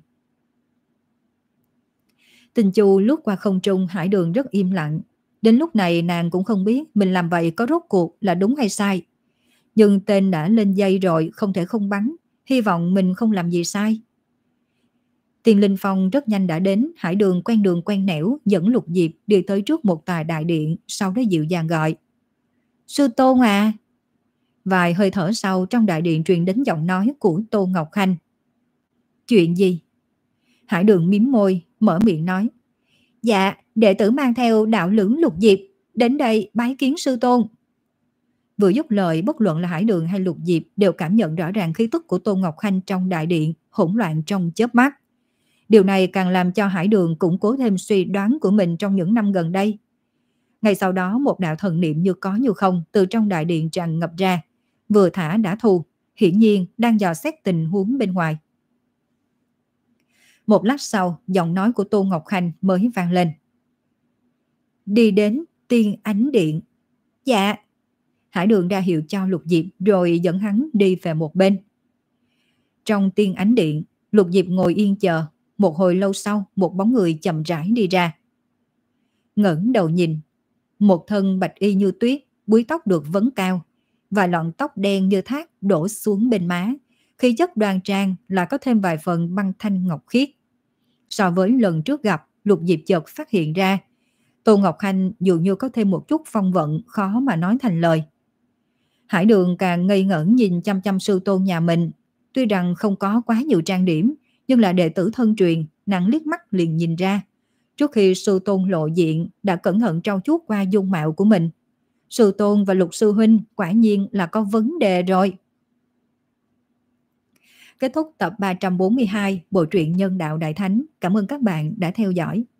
A: Tinh chu lướt qua không trung, Hải Đường rất im lặng. Đến lúc này nàng cũng không biết mình làm vậy có rốt cuộc là đúng hay sai. Nhưng tên đã lên dây rồi, không thể không bắn. Hy vọng mình không làm gì sai. Tiên Linh Phong rất nhanh đã đến. Hải Đường quen đường quen nẻo dẫn Lục Diệp đi tới trước một tòa đại điện, sau đó dịu dàng gọi: Sư tôn à. Vài hơi thở sau, trong đại điện truyền đến giọng nói của Tô Ngọc Khanh. Chuyện gì? Hải Đường mím môi, mở miệng nói: Dạ, đệ tử mang theo đạo lưỡng Lục Diệp đến đây bái kiến sư tôn. Vừa dứt lời, bất luận là Hải Đường hay Lục Diệp đều cảm nhận rõ ràng khí tức của Tô Ngọc Khanh trong đại điện, hỗn loạn trong chớp mắt. Điều này càng làm cho Hải Đường củng cố thêm suy đoán của mình trong những năm gần đây. Ngay sau đó, một đạo thần niệm như có như không từ trong đại điện tràn ngập ra, vừa thả đã thu, hiển nhiên đang dò xét tình huống bên ngoài. Một lát sau, giọng nói của Tô Ngọc Khanh mới vang lên: Đi đến Tiên Ánh Điện. Dạ. Hải Đường ra hiệu cho Lục Diệp rồi dẫn hắn đi về một bên. Trong Tiên Ánh Điện, Lục Diệp ngồi yên chờ. Một hồi lâu sau, một bóng người chậm rãi đi ra. Ngẩng đầu nhìn, một thân bạch y như tuyết, búi tóc được vấn cao, và lọn tóc đen như thác đổ xuống bên má, khi chất đoan trang là có thêm vài phần băng thanh ngọc khiết. So với lần trước gặp, Lục Diệp chợt phát hiện ra, Tô Ngọc Khanh dường như có thêm một chút phong vận khó mà nói thành lời. Hải Đường càng ngây ngẩn nhìn chăm chăm sư tôn nhà mình. Tuy rằng không có quá nhiều trang điểm, nhưng là đệ tử thân truyền, nàng liếc mắt liền nhìn ra. Trước khi sư tôn lộ diện, đã cẩn thận trau chuốt qua dung mạo của mình. Sư tôn và Lục sư huynh quả nhiên là có vấn đề rồi. Kết thúc tập ba trăm bốn mươi hai bộ truyện Nhân Đạo Đại Thánh. Cảm ơn các bạn đã theo dõi.